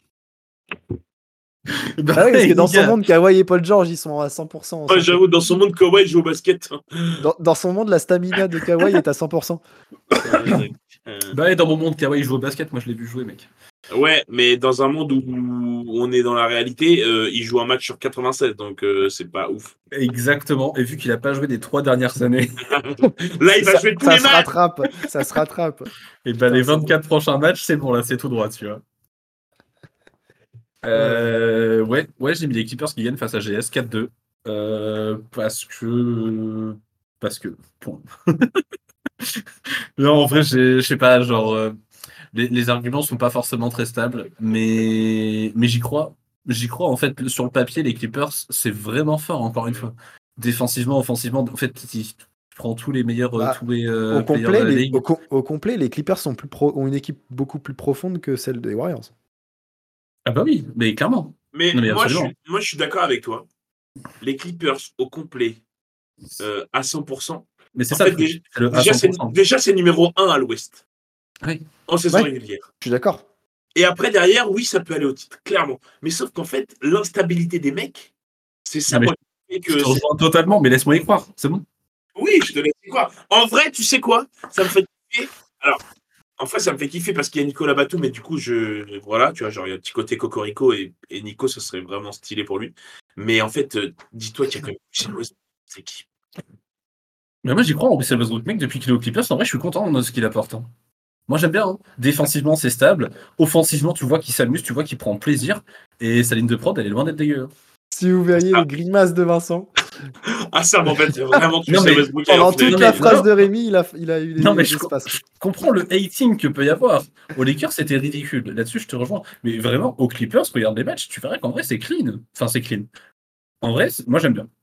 Oui, parce que dans son monde, Kawhi et Paul George, ils sont à 100%. Ouais, j'avoue, dans son monde, Kawhi joue au basket. Dans son monde, la stamina de Kawhi est à 100%. Dans mon monde, Kawhi joue au basket, moi je l'ai vu jouer, mec. Ouais, mais dans un monde où on est dans la réalité, il joue un match sur 87, donc c'est pas ouf. Exactement, et vu qu'il a pas joué des 3 dernières années. Là, il va jouer tous les matchs. Ça se rattrape. Et les 24 prochains matchs, c'est bon, là, c'est tout droit, tu vois. Ouais, j'ai mis les Clippers qui gagnent face à GS 4-2. Parce que. Point. Non, en vrai, je sais pas, genre. Les arguments sont pas forcément très stables, mais j'y crois. J'y crois, en fait, sur le papier, les Clippers, c'est vraiment fort, encore une fois. Défensivement, offensivement, en fait, tu prends tous les meilleurs au complet, de la ligue. Au complet, les Clippers ont une équipe beaucoup plus profonde que celle des Warriors. Ah bah oui, mais clairement. Mais moi, je suis d'accord avec toi. Les Clippers au complet, à 100%. Mais c'est ça, déjà, c'est numéro 1 à l'Ouest. Oui. En saison régulière. Je suis d'accord. Et après, derrière, oui, ça peut aller au titre, clairement. Mais sauf qu'en fait, l'instabilité des mecs, c'est ça. Je te rejoins totalement, mais laisse-moi y croire, c'est bon. Oui, je te laisse y croire. En vrai, tu sais quoi? Ça me fait kiffer. Alors, en fait, ça me fait kiffer parce qu'il y a Nicolas Batum, mais du coup, voilà, tu vois, genre, il y a un petit côté Cocorico et Nico, ça serait vraiment stylé pour lui. Mais en fait, dis-toi qu'il y a quand même c'est qui? Mais moi, j'y crois en Russell Westbrook, mec, depuis qu'il est au Clippers. En vrai, je suis content de ce qu'il apporte. Hein. Moi, j'aime bien. Hein. Défensivement, c'est stable. Offensivement, tu vois qu'il s'amuse, tu vois qu'il prend plaisir. Et sa ligne de prod, elle est loin d'être dégueu. Si vous verriez les grimaces de Vincent. Ah, ça m'embête vraiment. Pendant toute la phrase de Rémi, il a eu les espaces. Je comprends le hating que peut y avoir. Aux Lakers, c'était ridicule. Là-dessus, je te rejoins. Mais vraiment, aux Clippers, regarde les matchs, tu verrais qu'en vrai, c'est clean. Enfin, c'est clean. En vrai, moi, j'aime bien.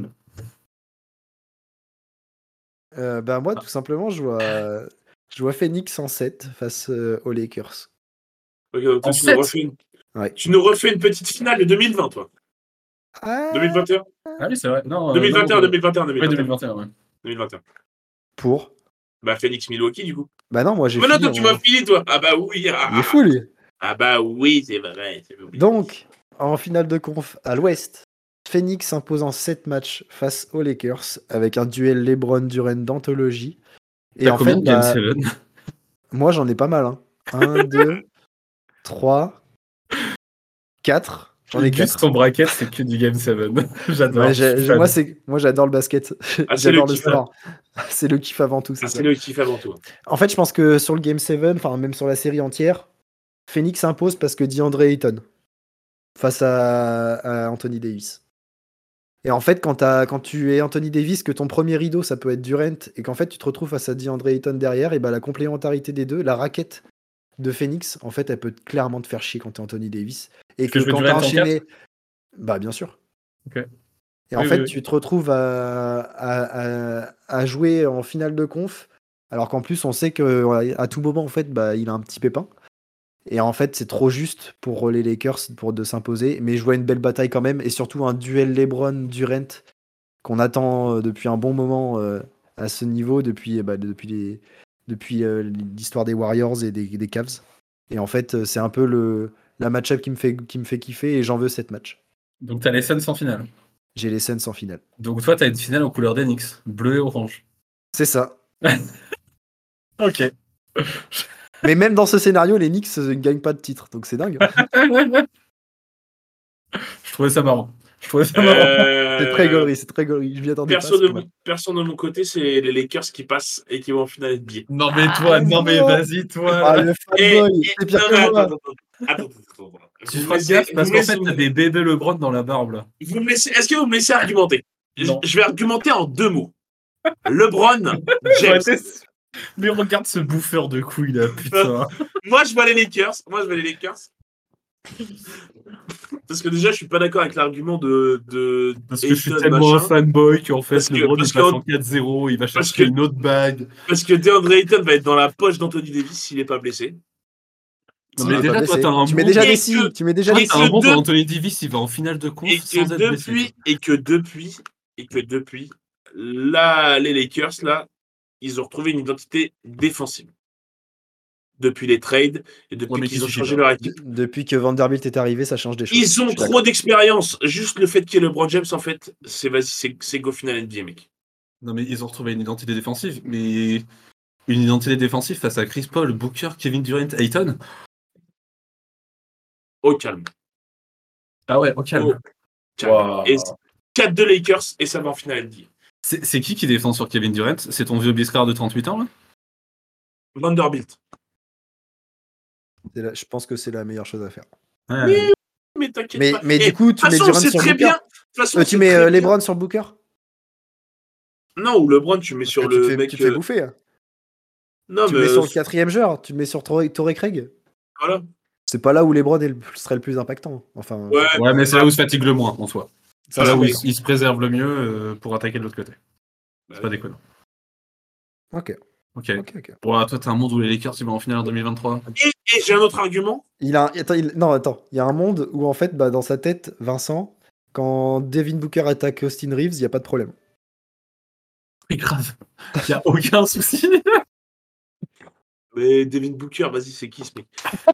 Moi, tout simplement, je vois Phoenix en 7 face aux Lakers. Okay, tu nous refais une petite finale de 2020, toi. 2021 Ah oui, c'est vrai. Non, 2021. Oui, 2021, ouais. 2021. Pour Phoenix Milwaukee, du coup. Bah non, moi j'ai fini. Mais non, toi, tu m'as fini, toi. Ah bah oui. Il est fou, lui. Ah bah oui, c'est vrai. Donc, en finale de conf à l'Ouest, Phoenix s'impose en 7 matchs face aux Lakers avec un duel LeBron-Durant d'anthologie. Et en fait, moi j'en ai pas mal. 1, 2, 3, 4. J'en ai 4. Ton bracket, c'est que du Game 7. J'adore. Ouais, moi, j'adore le basket. J'adore le sport. C'est le kiff avant tout. C'est le kiff avant tout. En fait, je pense que sur le Game 7, enfin même sur la série entière, Phoenix s'impose parce que DeAndre Ayton. face à Anthony Davis. Et en fait, quand tu es Anthony Davis, que ton premier rideau, ça peut être Durant, et qu'en fait, tu te retrouves face à DeAndre Ayton derrière, et bah, la complémentarité des deux, la raquette de Phoenix, en fait, elle peut clairement te faire chier quand t'es Anthony Davis. Et Que je veux quand Durant t'as en enchaîné... Bah, bien sûr. Ok. Et en Oui, fait, oui, oui. tu te retrouves à jouer en finale de conf, alors qu'en plus, on sait qu'à tout moment, en fait, bah, il a un petit pépin. Et en fait, c'est trop juste pour les Lakers de s'imposer. Mais je vois une belle bataille quand même. Et surtout un duel LeBron-Durant qu'on attend depuis un bon moment à ce niveau, depuis l'histoire des Warriors et des Cavs. Et en fait, c'est un peu la match-up qui me fait kiffer et j'en veux cette match. Donc t'as les Suns en finale. J'ai les Suns en finale. Donc toi, t'as une finale en couleur d'Enix, bleu et orange. C'est ça. Ok. Mais même dans ce scénario, les Knicks ne gagnent pas de titre. Donc c'est dingue. Je trouvais ça marrant. C'est marrant. C'est très gaulerie, c'est très gaulerie. Je m'y attendais pas. Personne de mon côté, c'est les Lakers qui passent et qui vont en finale NBA. Non mais toi, non mais vas-y toi. Ah, le fanboy, c'est pire que moi. Attends. Tu feras gaffe parce qu'en fait t'as des bébés LeBron dans la barbe là. Est-ce que vous me laissez argumenter? Non. Je vais argumenter en 2 mots. LeBron James. Mais regarde ce bouffeur de couilles là, putain. Moi je vois les Lakers. Parce que déjà, je suis pas d'accord avec l'argument de Parce que je suis tellement un fanboy qu'en fait, LeBron il passe en 4-0, il va chercher une autre bague. Parce que DeAndre Ayton va être dans la poche d'Anthony Davis s'il est pas blessé. Non, mais déjà, toi, t'as un tu mets déjà des signes. Tu mets déjà des signes. Anthony Davis, il va en finale de conf sans être blessé. Et que depuis, là, les Lakers, là, ils ont retrouvé une identité défensive. Depuis les trades et depuis qu'ils ont changé leur équipe. Depuis que Vanderbilt est arrivé, ça change des choses. Ils ont trop d'expérience. Juste le fait qu'il y ait LeBron James, en fait, c'est go final NBA, mec. Non, mais ils ont retrouvé une identité défensive, mais une identité défensive face à Chris Paul, Booker, Kevin Durant, Ayton. Au calme. Ah ouais, au calme. Wow. Et 4-2 Lakers et ça va en finale NBA. C'est qui défend sur Kevin Durant? C'est ton vieux biscard de 38 ans, là? Vanderbilt. Je pense que c'est la meilleure chose à faire. Ouais. Mais t'inquiète pas. Mais du coup, tu mets Durant sur Booker. Tu mets LeBron sur Booker? Non, ou LeBron, tu mets sur le mec... Tu te fais bouffer. Hein. Non, tu mets sur le 4e joueur. Tu mets sur Torrey Craig. Voilà. C'est pas là où LeBron serait le plus impactant. Enfin, ouais, mais c'est là où se fatigue le moins, en soi. C'est là où il se préserve le mieux pour attaquer de l'autre côté. C'est pas déconnant. Ok. Bon, toi, t'as un monde où les Lakers ils vont en finale en 2023. Et j'ai un autre argument. Attends. Il y a un monde où, en fait, dans sa tête, Vincent, quand Devin Booker attaque Austin Reeves, il n'y a pas de problème. C'est grave. Il n'y a aucun souci. Mais Devin Booker, vas-y, c'est qui ce mec?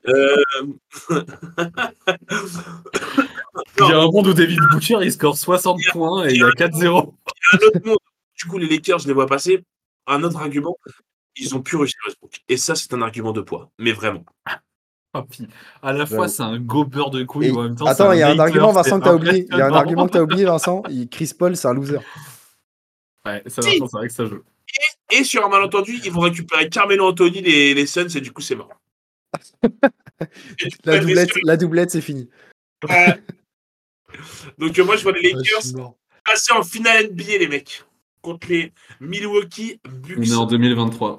Il y a un monde où Devin Booker il score 60 points et il y a 4-0. Il y a un autre monde. Du coup, les Lakers, je les vois passer. Un autre argument, ils ont pu réussir Westbrook. Et ça, c'est un argument de poids. Mais vraiment. À la fois, c'est un gobeur de couilles. En même temps, attends, il y a un argument, Vincent, que t'as oublié. Il y a un argument que t'as oublié, Vincent. Chris Paul, c'est un loser. Ouais, c'est vrai que ça joue. Et sur un malentendu, ils vont récupérer Carmelo Anthony, les Suns, et du coup, c'est mort. La doublette, c'est fini. Donc, moi, je vois les Lakers passer en finale NBA, les mecs, contre les Milwaukee Bucks. On est en 2023.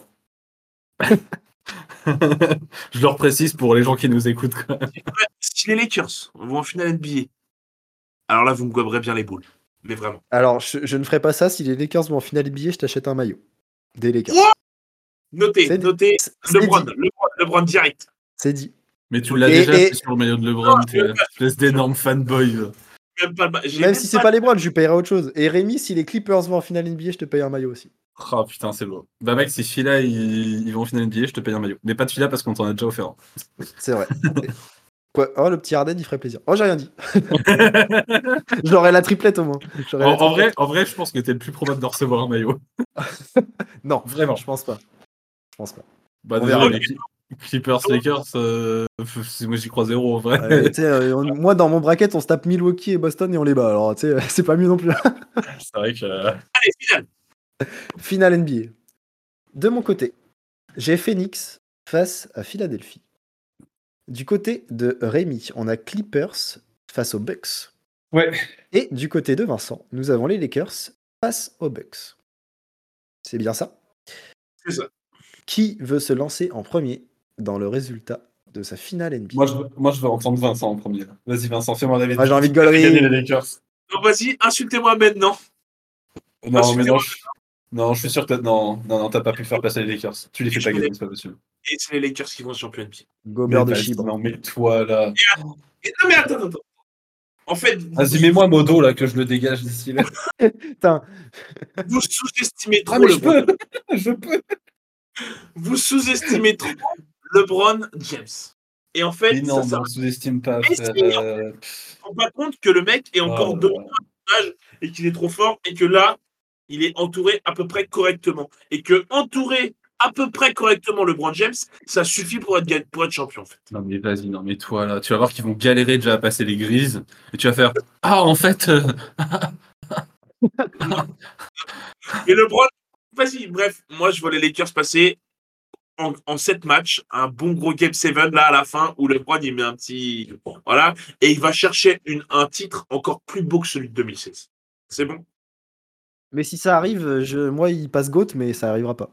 Je leur précise pour les gens qui nous écoutent. Quand même. Si les Lakers vont en finale NBA, alors là, vous me goberez bien les boules. Mais vraiment. Alors, je ne ferai pas ça. Si les Lakers vont en finale NBA, je t'achète un maillot. Des Lakers. Notez. LeBron direct. C'est dit. Mais tu l'as déjà, c'est sur le maillot de LeBron. Tu laisses d'énormes fanboys. Même si c'est pas LeBron, je lui payerai autre chose. Et Rémi, si les Clippers vont en finale NBA, je te paye un maillot aussi. Oh putain, c'est beau. Bah mec, si Fila ils vont en finale NBA, je te paye un maillot. Mais pas de Fila parce qu'on t'en a déjà offert. C'est vrai. Quoi? Oh, le petit Harden, il ferait plaisir. Oh, j'ai rien dit. J'aurais la triplette au moins. En vrai, je pense que t'es le plus probable de recevoir un maillot. Non, vraiment. Je pense pas. Bah déjà, les Clippers, Lakers, moi j'y crois zéro en vrai. Moi, dans mon bracket, on se tape Milwaukee et Boston et on les bat. Alors, tu sais, c'est pas mieux non plus. C'est vrai que... Allez, finale. Finale NBA. De mon côté, j'ai Phoenix face à Philadelphie. Du côté de Rémi, on a Clippers face aux Bucks. Ouais. Et du côté de Vincent, nous avons les Lakers face aux Bucks. C'est bien ça? C'est ça. Qui veut se lancer en premier dans le résultat de sa finale NBA? Moi, je veux entendre Vincent en premier. Là. Vas-y, Vincent, fais-moi rêver. J'ai envie de gagner les gaulerie. Lakers. Donc vas-y, insultez-moi maintenant. Non, mais non. Non, je suis sûr que non, t'as pas pu faire passer les Lakers. Tu les fais pas gagner, c'est pas possible. Et c'est les Lakers qui vont se champion NBA. Gobert de Chibre. Non, mais toi, là. Non, mais attends. En fait, Vas-y, mets-moi Modo, là, que je le dégage d'ici là. Putain. Vous sous-estimez trop Ah, mais je peux. Je peux. Vous sous-estimez trop LeBron James. Et en fait, mais non, on sous-estime pas. Mais si, on ne se rend pas compte que le mec est encore de âge et qu'il est trop fort et que là, il est entouré à peu près correctement. Et que entourer à peu près correctement LeBron James, ça suffit pour être champion en fait. Non mais vas-y, non mais toi là, tu vas voir qu'ils vont galérer déjà à passer les grises et tu vas faire en fait. Et LeBron, vas-y, bref, moi je vois les Lakers passer en 7 matchs, un bon gros Game 7 là à la fin où LeBron il met un petit. Voilà, et il va chercher un titre encore plus beau que celui de 2016. C'est bon? Mais si ça arrive, moi il passe GOAT, mais ça arrivera pas.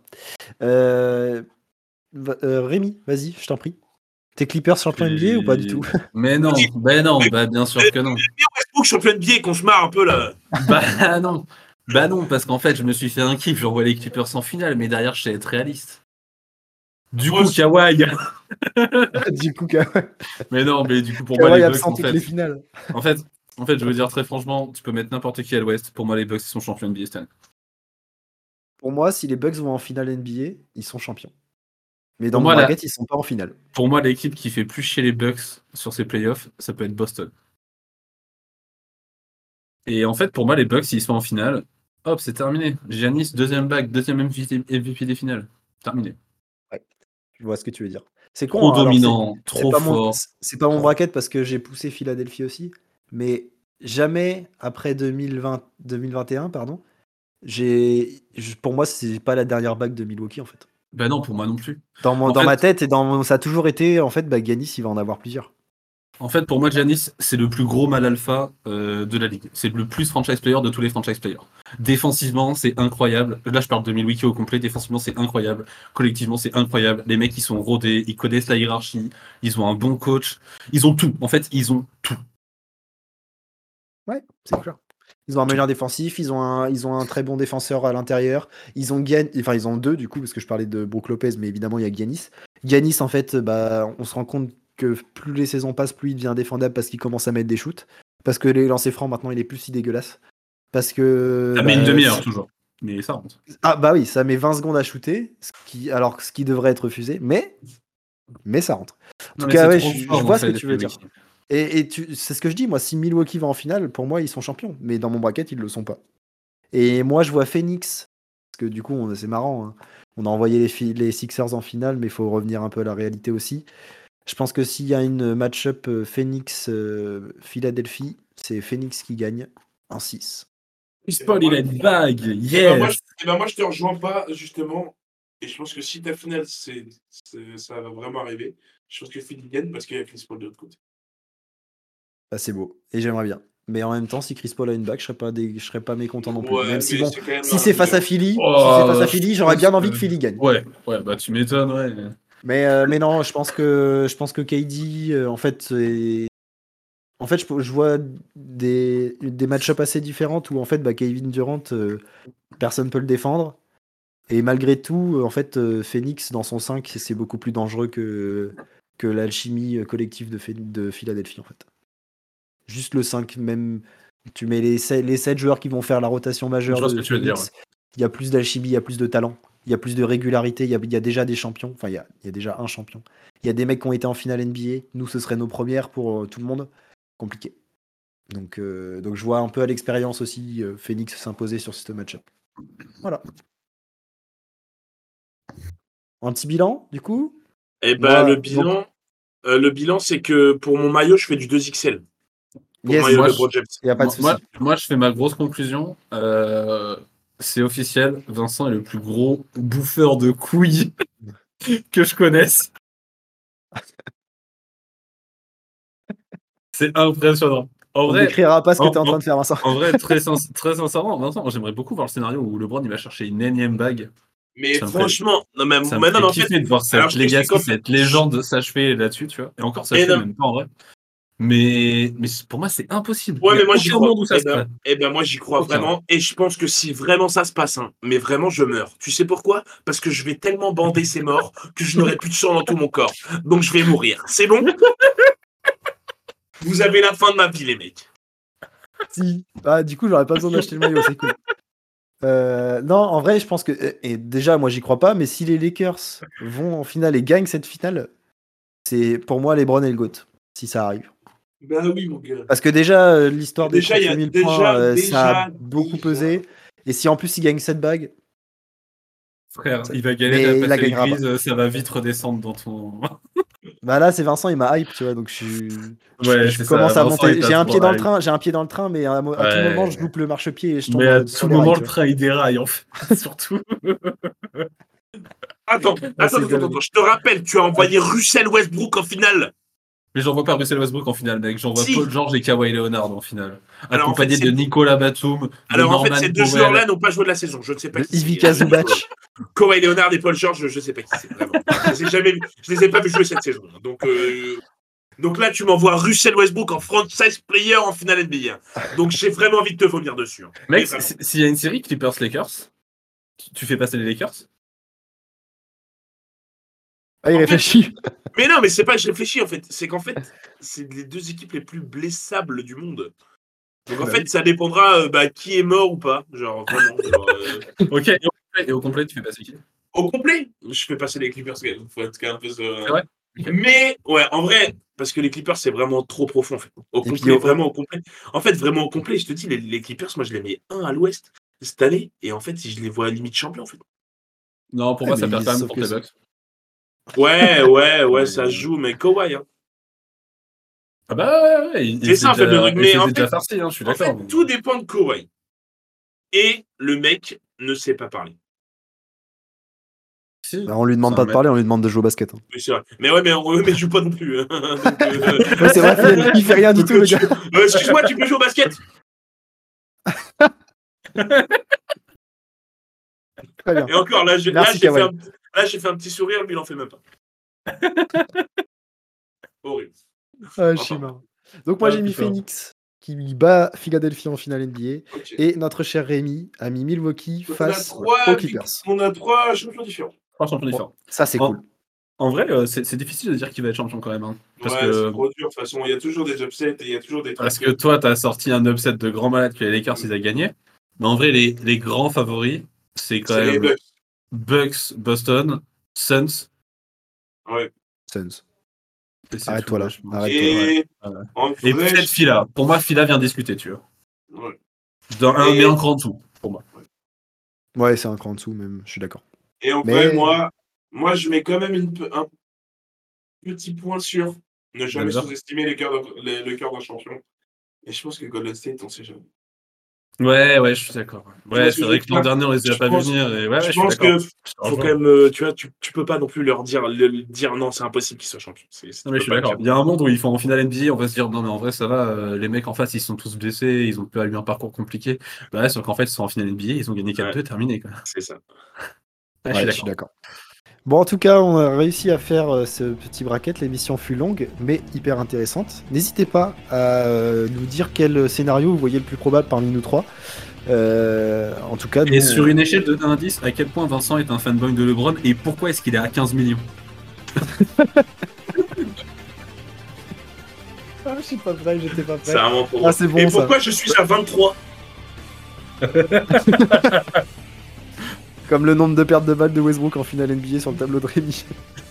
Rémi, vas-y, je t'en prie. T'es Clippers champion NBA ou pas du tout? Mais non, bien sûr que non. Westbrook champion NBA qu'on se marre un peu là. Bah non, parce qu'en fait je me suis fait un kiff, j'envoie les Clippers en finale, mais derrière je sais être réaliste. Du coup, Kawhi. Mais non, mais du coup pour moi les Bucks en fait. Les finales. En fait, je veux dire très franchement, tu peux mettre n'importe qui à l'Ouest. Pour moi, les Bucks ils sont champions NBA cette année. Pour moi, si les Bucks vont en finale NBA, ils sont champions. Mais dans mon bracket, ils sont pas en finale. Pour moi, l'équipe qui fait plus chier les Bucks sur ces playoffs, ça peut être Boston. Et en fait, pour moi, les Bucks, s'ils sont en finale, hop, c'est terminé. Giannis, deuxième bague, deuxième MVP des finales. Terminé. Ouais, je vois ce que tu veux dire. C'est trop dominant, trop fort. C'est pas mon bracket parce que j'ai poussé Philadelphie aussi, mais jamais après 2021, pardon, pour moi, c'est pas la dernière bague de Milwaukee en fait. Ben non, pour moi non plus. Dans ma tête et ça a toujours été en fait, Giannis, il va en avoir plusieurs. En fait, pour moi, Giannis, c'est le plus gros mal alpha de la ligue. C'est le plus franchise player de tous les franchise players. Défensivement, c'est incroyable. Là, je parle de Milwaukee au complet. Défensivement, c'est incroyable. Collectivement, c'est incroyable. Les mecs, ils sont rodés, ils connaissent la hiérarchie, ils ont un bon coach. Ils ont tout. En fait, ils ont tout. Ouais, c'est clair. Ils ont un meilleur défensif, ils ont un très bon défenseur à l'intérieur. Ils ont deux du coup, parce que je parlais de Brook Lopez, mais évidemment, il y a Giannis. Giannis, en fait, on se rend compte que plus les saisons passent, plus il devient défendable parce qu'il commence à mettre des shoots. Parce que les lancers francs, maintenant, il est plus si dégueulasse. Parce que. Ça met une demi-heure toujours. Mais ça rentre. Ah bah oui, ça met 20 secondes à shooter, ce qui devrait être refusé, mais ça rentre. En tout cas, ouais, je vois ce que tu veux dire. Et c'est ce que je dis, moi, si Milwaukee va en finale, pour moi, ils sont champions. Mais dans mon bracket, ils ne le sont pas. Et moi, je vois Phoenix, parce que du coup, c'est marrant, hein. On a envoyé les Sixers en finale, mais il faut revenir un peu à la réalité aussi. Je pense que s'il y a une match-up Phoenix-Philadelphie, c'est Phoenix qui gagne en 6. Chris Paul, il a une bague. Yes. Moi, je te rejoins pas, justement. Et je pense que si ta finale, ça va vraiment arriver, je pense que Philly gagne parce qu'il y a Chris Paul de l'autre côté. Bah, c'est beau. Et j'aimerais bien. Mais en même temps, si Chris Paul a une bague, je serais pas mécontent non plus. Ouais, même si si c'est face à Philly, j'aurais bien envie que Philly gagne. Ouais, bah tu m'étonnes, ouais. Mais non, je pense que KD, en fait, je vois des match-ups assez différentes où en fait, Kevin Durant, personne peut le défendre. Et malgré tout, en fait, Phoenix dans son 5, c'est beaucoup plus dangereux que l'alchimie collective de Philadelphie en fait. Juste le 5, même tu mets les 7 joueurs qui vont faire la rotation majeure de Phoenix, il y a plus d'alchimie, il y a plus de talent, il y a plus de régularité, il y a déjà des champions, enfin il y a déjà un champion. Il y a des mecs qui ont été en finale NBA, nous ce serait nos premières pour tout le monde, compliqué. Donc je vois un peu à l'expérience aussi Phoenix s'imposer sur ce match-up. Voilà. Un petit bilan du coup? Eh ben le bilan c'est que pour mon maillot je fais du 2XL. Moi, je fais ma grosse conclusion. C'est officiel, Vincent est le plus gros bouffeur de couilles que je connaisse. C'est impressionnant. En On vrai, décrira pas ce que en- t'es en train de faire, Vincent. en vrai, très sincèrement, Vincent, j'aimerais beaucoup voir le scénario où LeBron il va chercher une énième bague. Mais Ça me ferait- franchement, non, mais Ça me maintenant, fait en fait, kiffer de voir alors cette je t'explique legacy, en fait. cette légende s'achever là-dessus, tu vois. Et encore Et s'achever, non. même pas en vrai. Mais pour moi, c'est impossible. Ouais, Il y mais a moi j'y aucun crois. monde où ça se ferait. Moi j'y crois Aucun. vraiment. Et je pense que si vraiment ça se passe, hein, mais vraiment je meurs. Tu sais pourquoi? Parce que je vais tellement bander ces morts que je n'aurai plus de sang dans tout mon corps. Donc je vais mourir. C'est bon? Vous avez la fin de ma vie, les mecs. Si. Ah, du coup, j'aurais pas besoin d'acheter le maillot, c'est cool. Non, en vrai, je pense que. Et déjà, moi, j'y crois pas, mais si les Lakers vont en finale et gagnent cette finale, c'est pour moi LeBron et le GOAT, si ça arrive. Ben oui, mon gars. Parce que déjà, l'histoire des Déjà, il y a 38 000 déjà- points, ça déjà- a beaucoup déjà. pesé. Et si en plus il gagne cette bague, Frère, il va Mais gagner il la la passer gagnera grise, ça va vite redescendre dans ton. bah là, c'est Vincent, il m'a hype, tu vois, donc Ouais, je c'est commence ça, à Vincent, monter. il t'a J'ai un trop pied dans le hype. train, mais à tout Ouais. moment, je loupe le marchepied et je tombe Mais à sur tout les rails, moment, tu le vois. train il déraille, en fait, surtout. Attends, dingue. je te rappelle, tu as envoyé Russell Westbrook en finale. Mais j'en vois pas Russell Westbrook en finale, mec. J'en vois Si. Paul George et Kawhi Leonard en finale. Alors, en fait, Accompagné c'est- de Nicolas Batum, de Alors en fait, Norman ces deux Powell. joueurs-là n'ont pas joué de la saison. Je ne sais pas De qui c'est. Ivica Zubac. Kawhi Leonard et Paul George, je ne sais pas qui c'est. Vraiment. Je les ai pas vus jouer cette saison. Donc là, tu m'envoies Russell Westbrook en franchise player en finale NBA. Donc j'ai vraiment envie de te vomir dessus. Mec, Mais vraiment. s'il y a une série Clippers-Lakers, tu fais passer les Lakers? Ah, il En fait, réfléchit. Mais non, mais c'est pas que je réfléchis en fait. C'est qu'en fait, c'est les deux équipes les plus blessables du monde. Donc en Bah fait, oui. ça dépendra qui est mort ou pas. Genre vraiment. Ok, et au complet, tu fais passer qui? Au complet, je fais passer les Clippers. Il faut être quand même un peu. C'est vrai? Ok. Mais ouais, en vrai, parce que les Clippers c'est vraiment trop profond. En fait. Au puis, complet, vraiment au complet. En fait, vraiment au complet, je te dis, les Clippers, moi je les mets 1 à l'Ouest cette année, et en fait, si je les vois à limite champion, en fait. Non, pour Ouais, moi, ça mais perd quand même sauf pour que les c'est- Bucks. Ouais, ça se joue, mais Kawhi, hein. Ah bah ouais, il C'est ça, en fait, le truc. Mais en déjà fait, farci, hein, je suis En d'accord. fait, tout dépend de Kawhi. Et le mec ne sait pas parler. Si, Bah, on lui demande c'est pas un de mec. parler, on lui demande de jouer au basket. Hein. Oui, c'est vrai. Mais ouais, mais il joue pas non plus. Hein. Donc, Ouais, c'est vrai, il fait rien du tout, le gars. Excuse-moi, tu peux jouer au basket? Très bien. Et encore, là, Merci, j'ai Kawhi. fait un petit sourire, lui, il en fait même pas. Horrible. Ah, je suis marrant. Donc moi, Ah, j'ai mis putain. Phoenix qui bat Philadelphie en finale NBA. Ok. Et notre cher Rémi a mis Milwaukee face aux Clippers. On a 3 champions différents. 3 champions différents. Ça, c'est cool. En vrai, c'est difficile de dire qui va être champion quand même. Hein, parce Ouais, que c'est trop dur. De toute façon, il y a toujours des upsets et il y a toujours des trucs. Parce que toi, t'as sorti un upset de grand malade que les Lakers, ils ont gagné. Mais en vrai, les grands favoris, c'est quand C'est les même Bucks. Bucks, Boston, Suns. Ouais. Suns. Et c'est Arrête-toi tout, là. je pense. Arrête-toi. Et Ouais. en Et vrai, peut-être Fila. Pour moi, Fila vient discuter, tu vois. ouais. Mais un cran en dessous, pour moi. Ouais, c'est un cran en dessous, même. Je suis d'accord. Et en Mais- vrai, moi, je mets quand même un petit point sur ne jamais Denver. sous-estimer le cœur d'un champion. Et je pense que Golden State, on sait jamais. Ouais, je suis d'accord. vois Ouais, ce c'est que vrai je que veux l'an dire. dernier, on les a Je pas vus pense- venir. Et ouais, je je suis pense d'accord. que Je te faut rejoins. quand même, tu vois, tu peux pas non plus leur dire non, c'est impossible qu'ils soient champions. Non, mais je suis d'accord. Il y a un monde où ils font en finale NBA, on va se dire non, mais en vrai, ça va. Les mecs en face, ils sont tous blessés, ils ont pas eu un parcours compliqué. Bah, sauf qu'en fait, ils sont en finale NBA, ils ont gagné 4-2, terminé. Quoi. C'est ça. Ouais, Ouais, je suis d'accord. Bon, en tout cas, on a réussi à faire ce petit bracket. L'émission fut longue, mais hyper intéressante. N'hésitez pas à nous dire quel scénario vous voyez le plus probable parmi nous trois. En tout cas, Et sur une échelle de 1 à 10, à quel point Vincent est un fanboy de LeBron et pourquoi est-ce qu'il est à 15 millions? Ah, je suis pas prêt, j'étais pas C'est prêt. vraiment trop Ah, drôle. c'est bon, Et ça. pourquoi je suis à 23? Comme le nombre de pertes de balles de Westbrook en finale NBA sur le tableau de Rémi.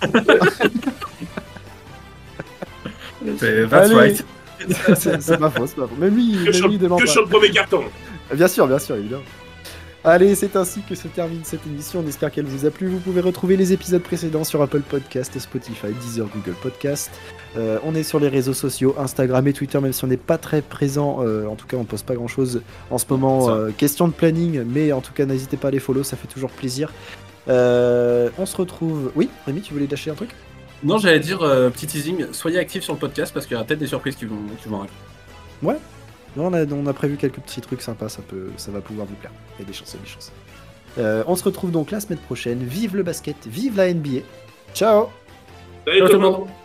That's Allez. right. c'est pas faux, c'est pas faux. Même lui, il demande Que pas. sur le premier carton. Bien sûr, évidemment. Allez, c'est ainsi que se termine cette émission. On espère qu'elle vous a plu. Vous pouvez retrouver les épisodes précédents sur Apple Podcast, Spotify, Deezer, Google Podcast. On est sur les réseaux sociaux, Instagram et Twitter, même si on n'est pas très présent. En tout cas, on poste pas grand-chose en ce moment. Question de planning, mais en tout cas, n'hésitez pas à les follow, ça fait toujours plaisir. On se retrouve... Oui, Rémi, tu voulais lâcher un truc ? Non, j'allais dire, petit teasing, soyez actifs sur le podcast parce qu'il y aura peut-être des surprises qui vont arriver. Ouais. Non, on a prévu quelques petits trucs sympas, ça va pouvoir vous plaire. Il y a des chances, on se retrouve donc la semaine prochaine. Vive le basket, vive la NBA. Ciao. Salut tout le monde.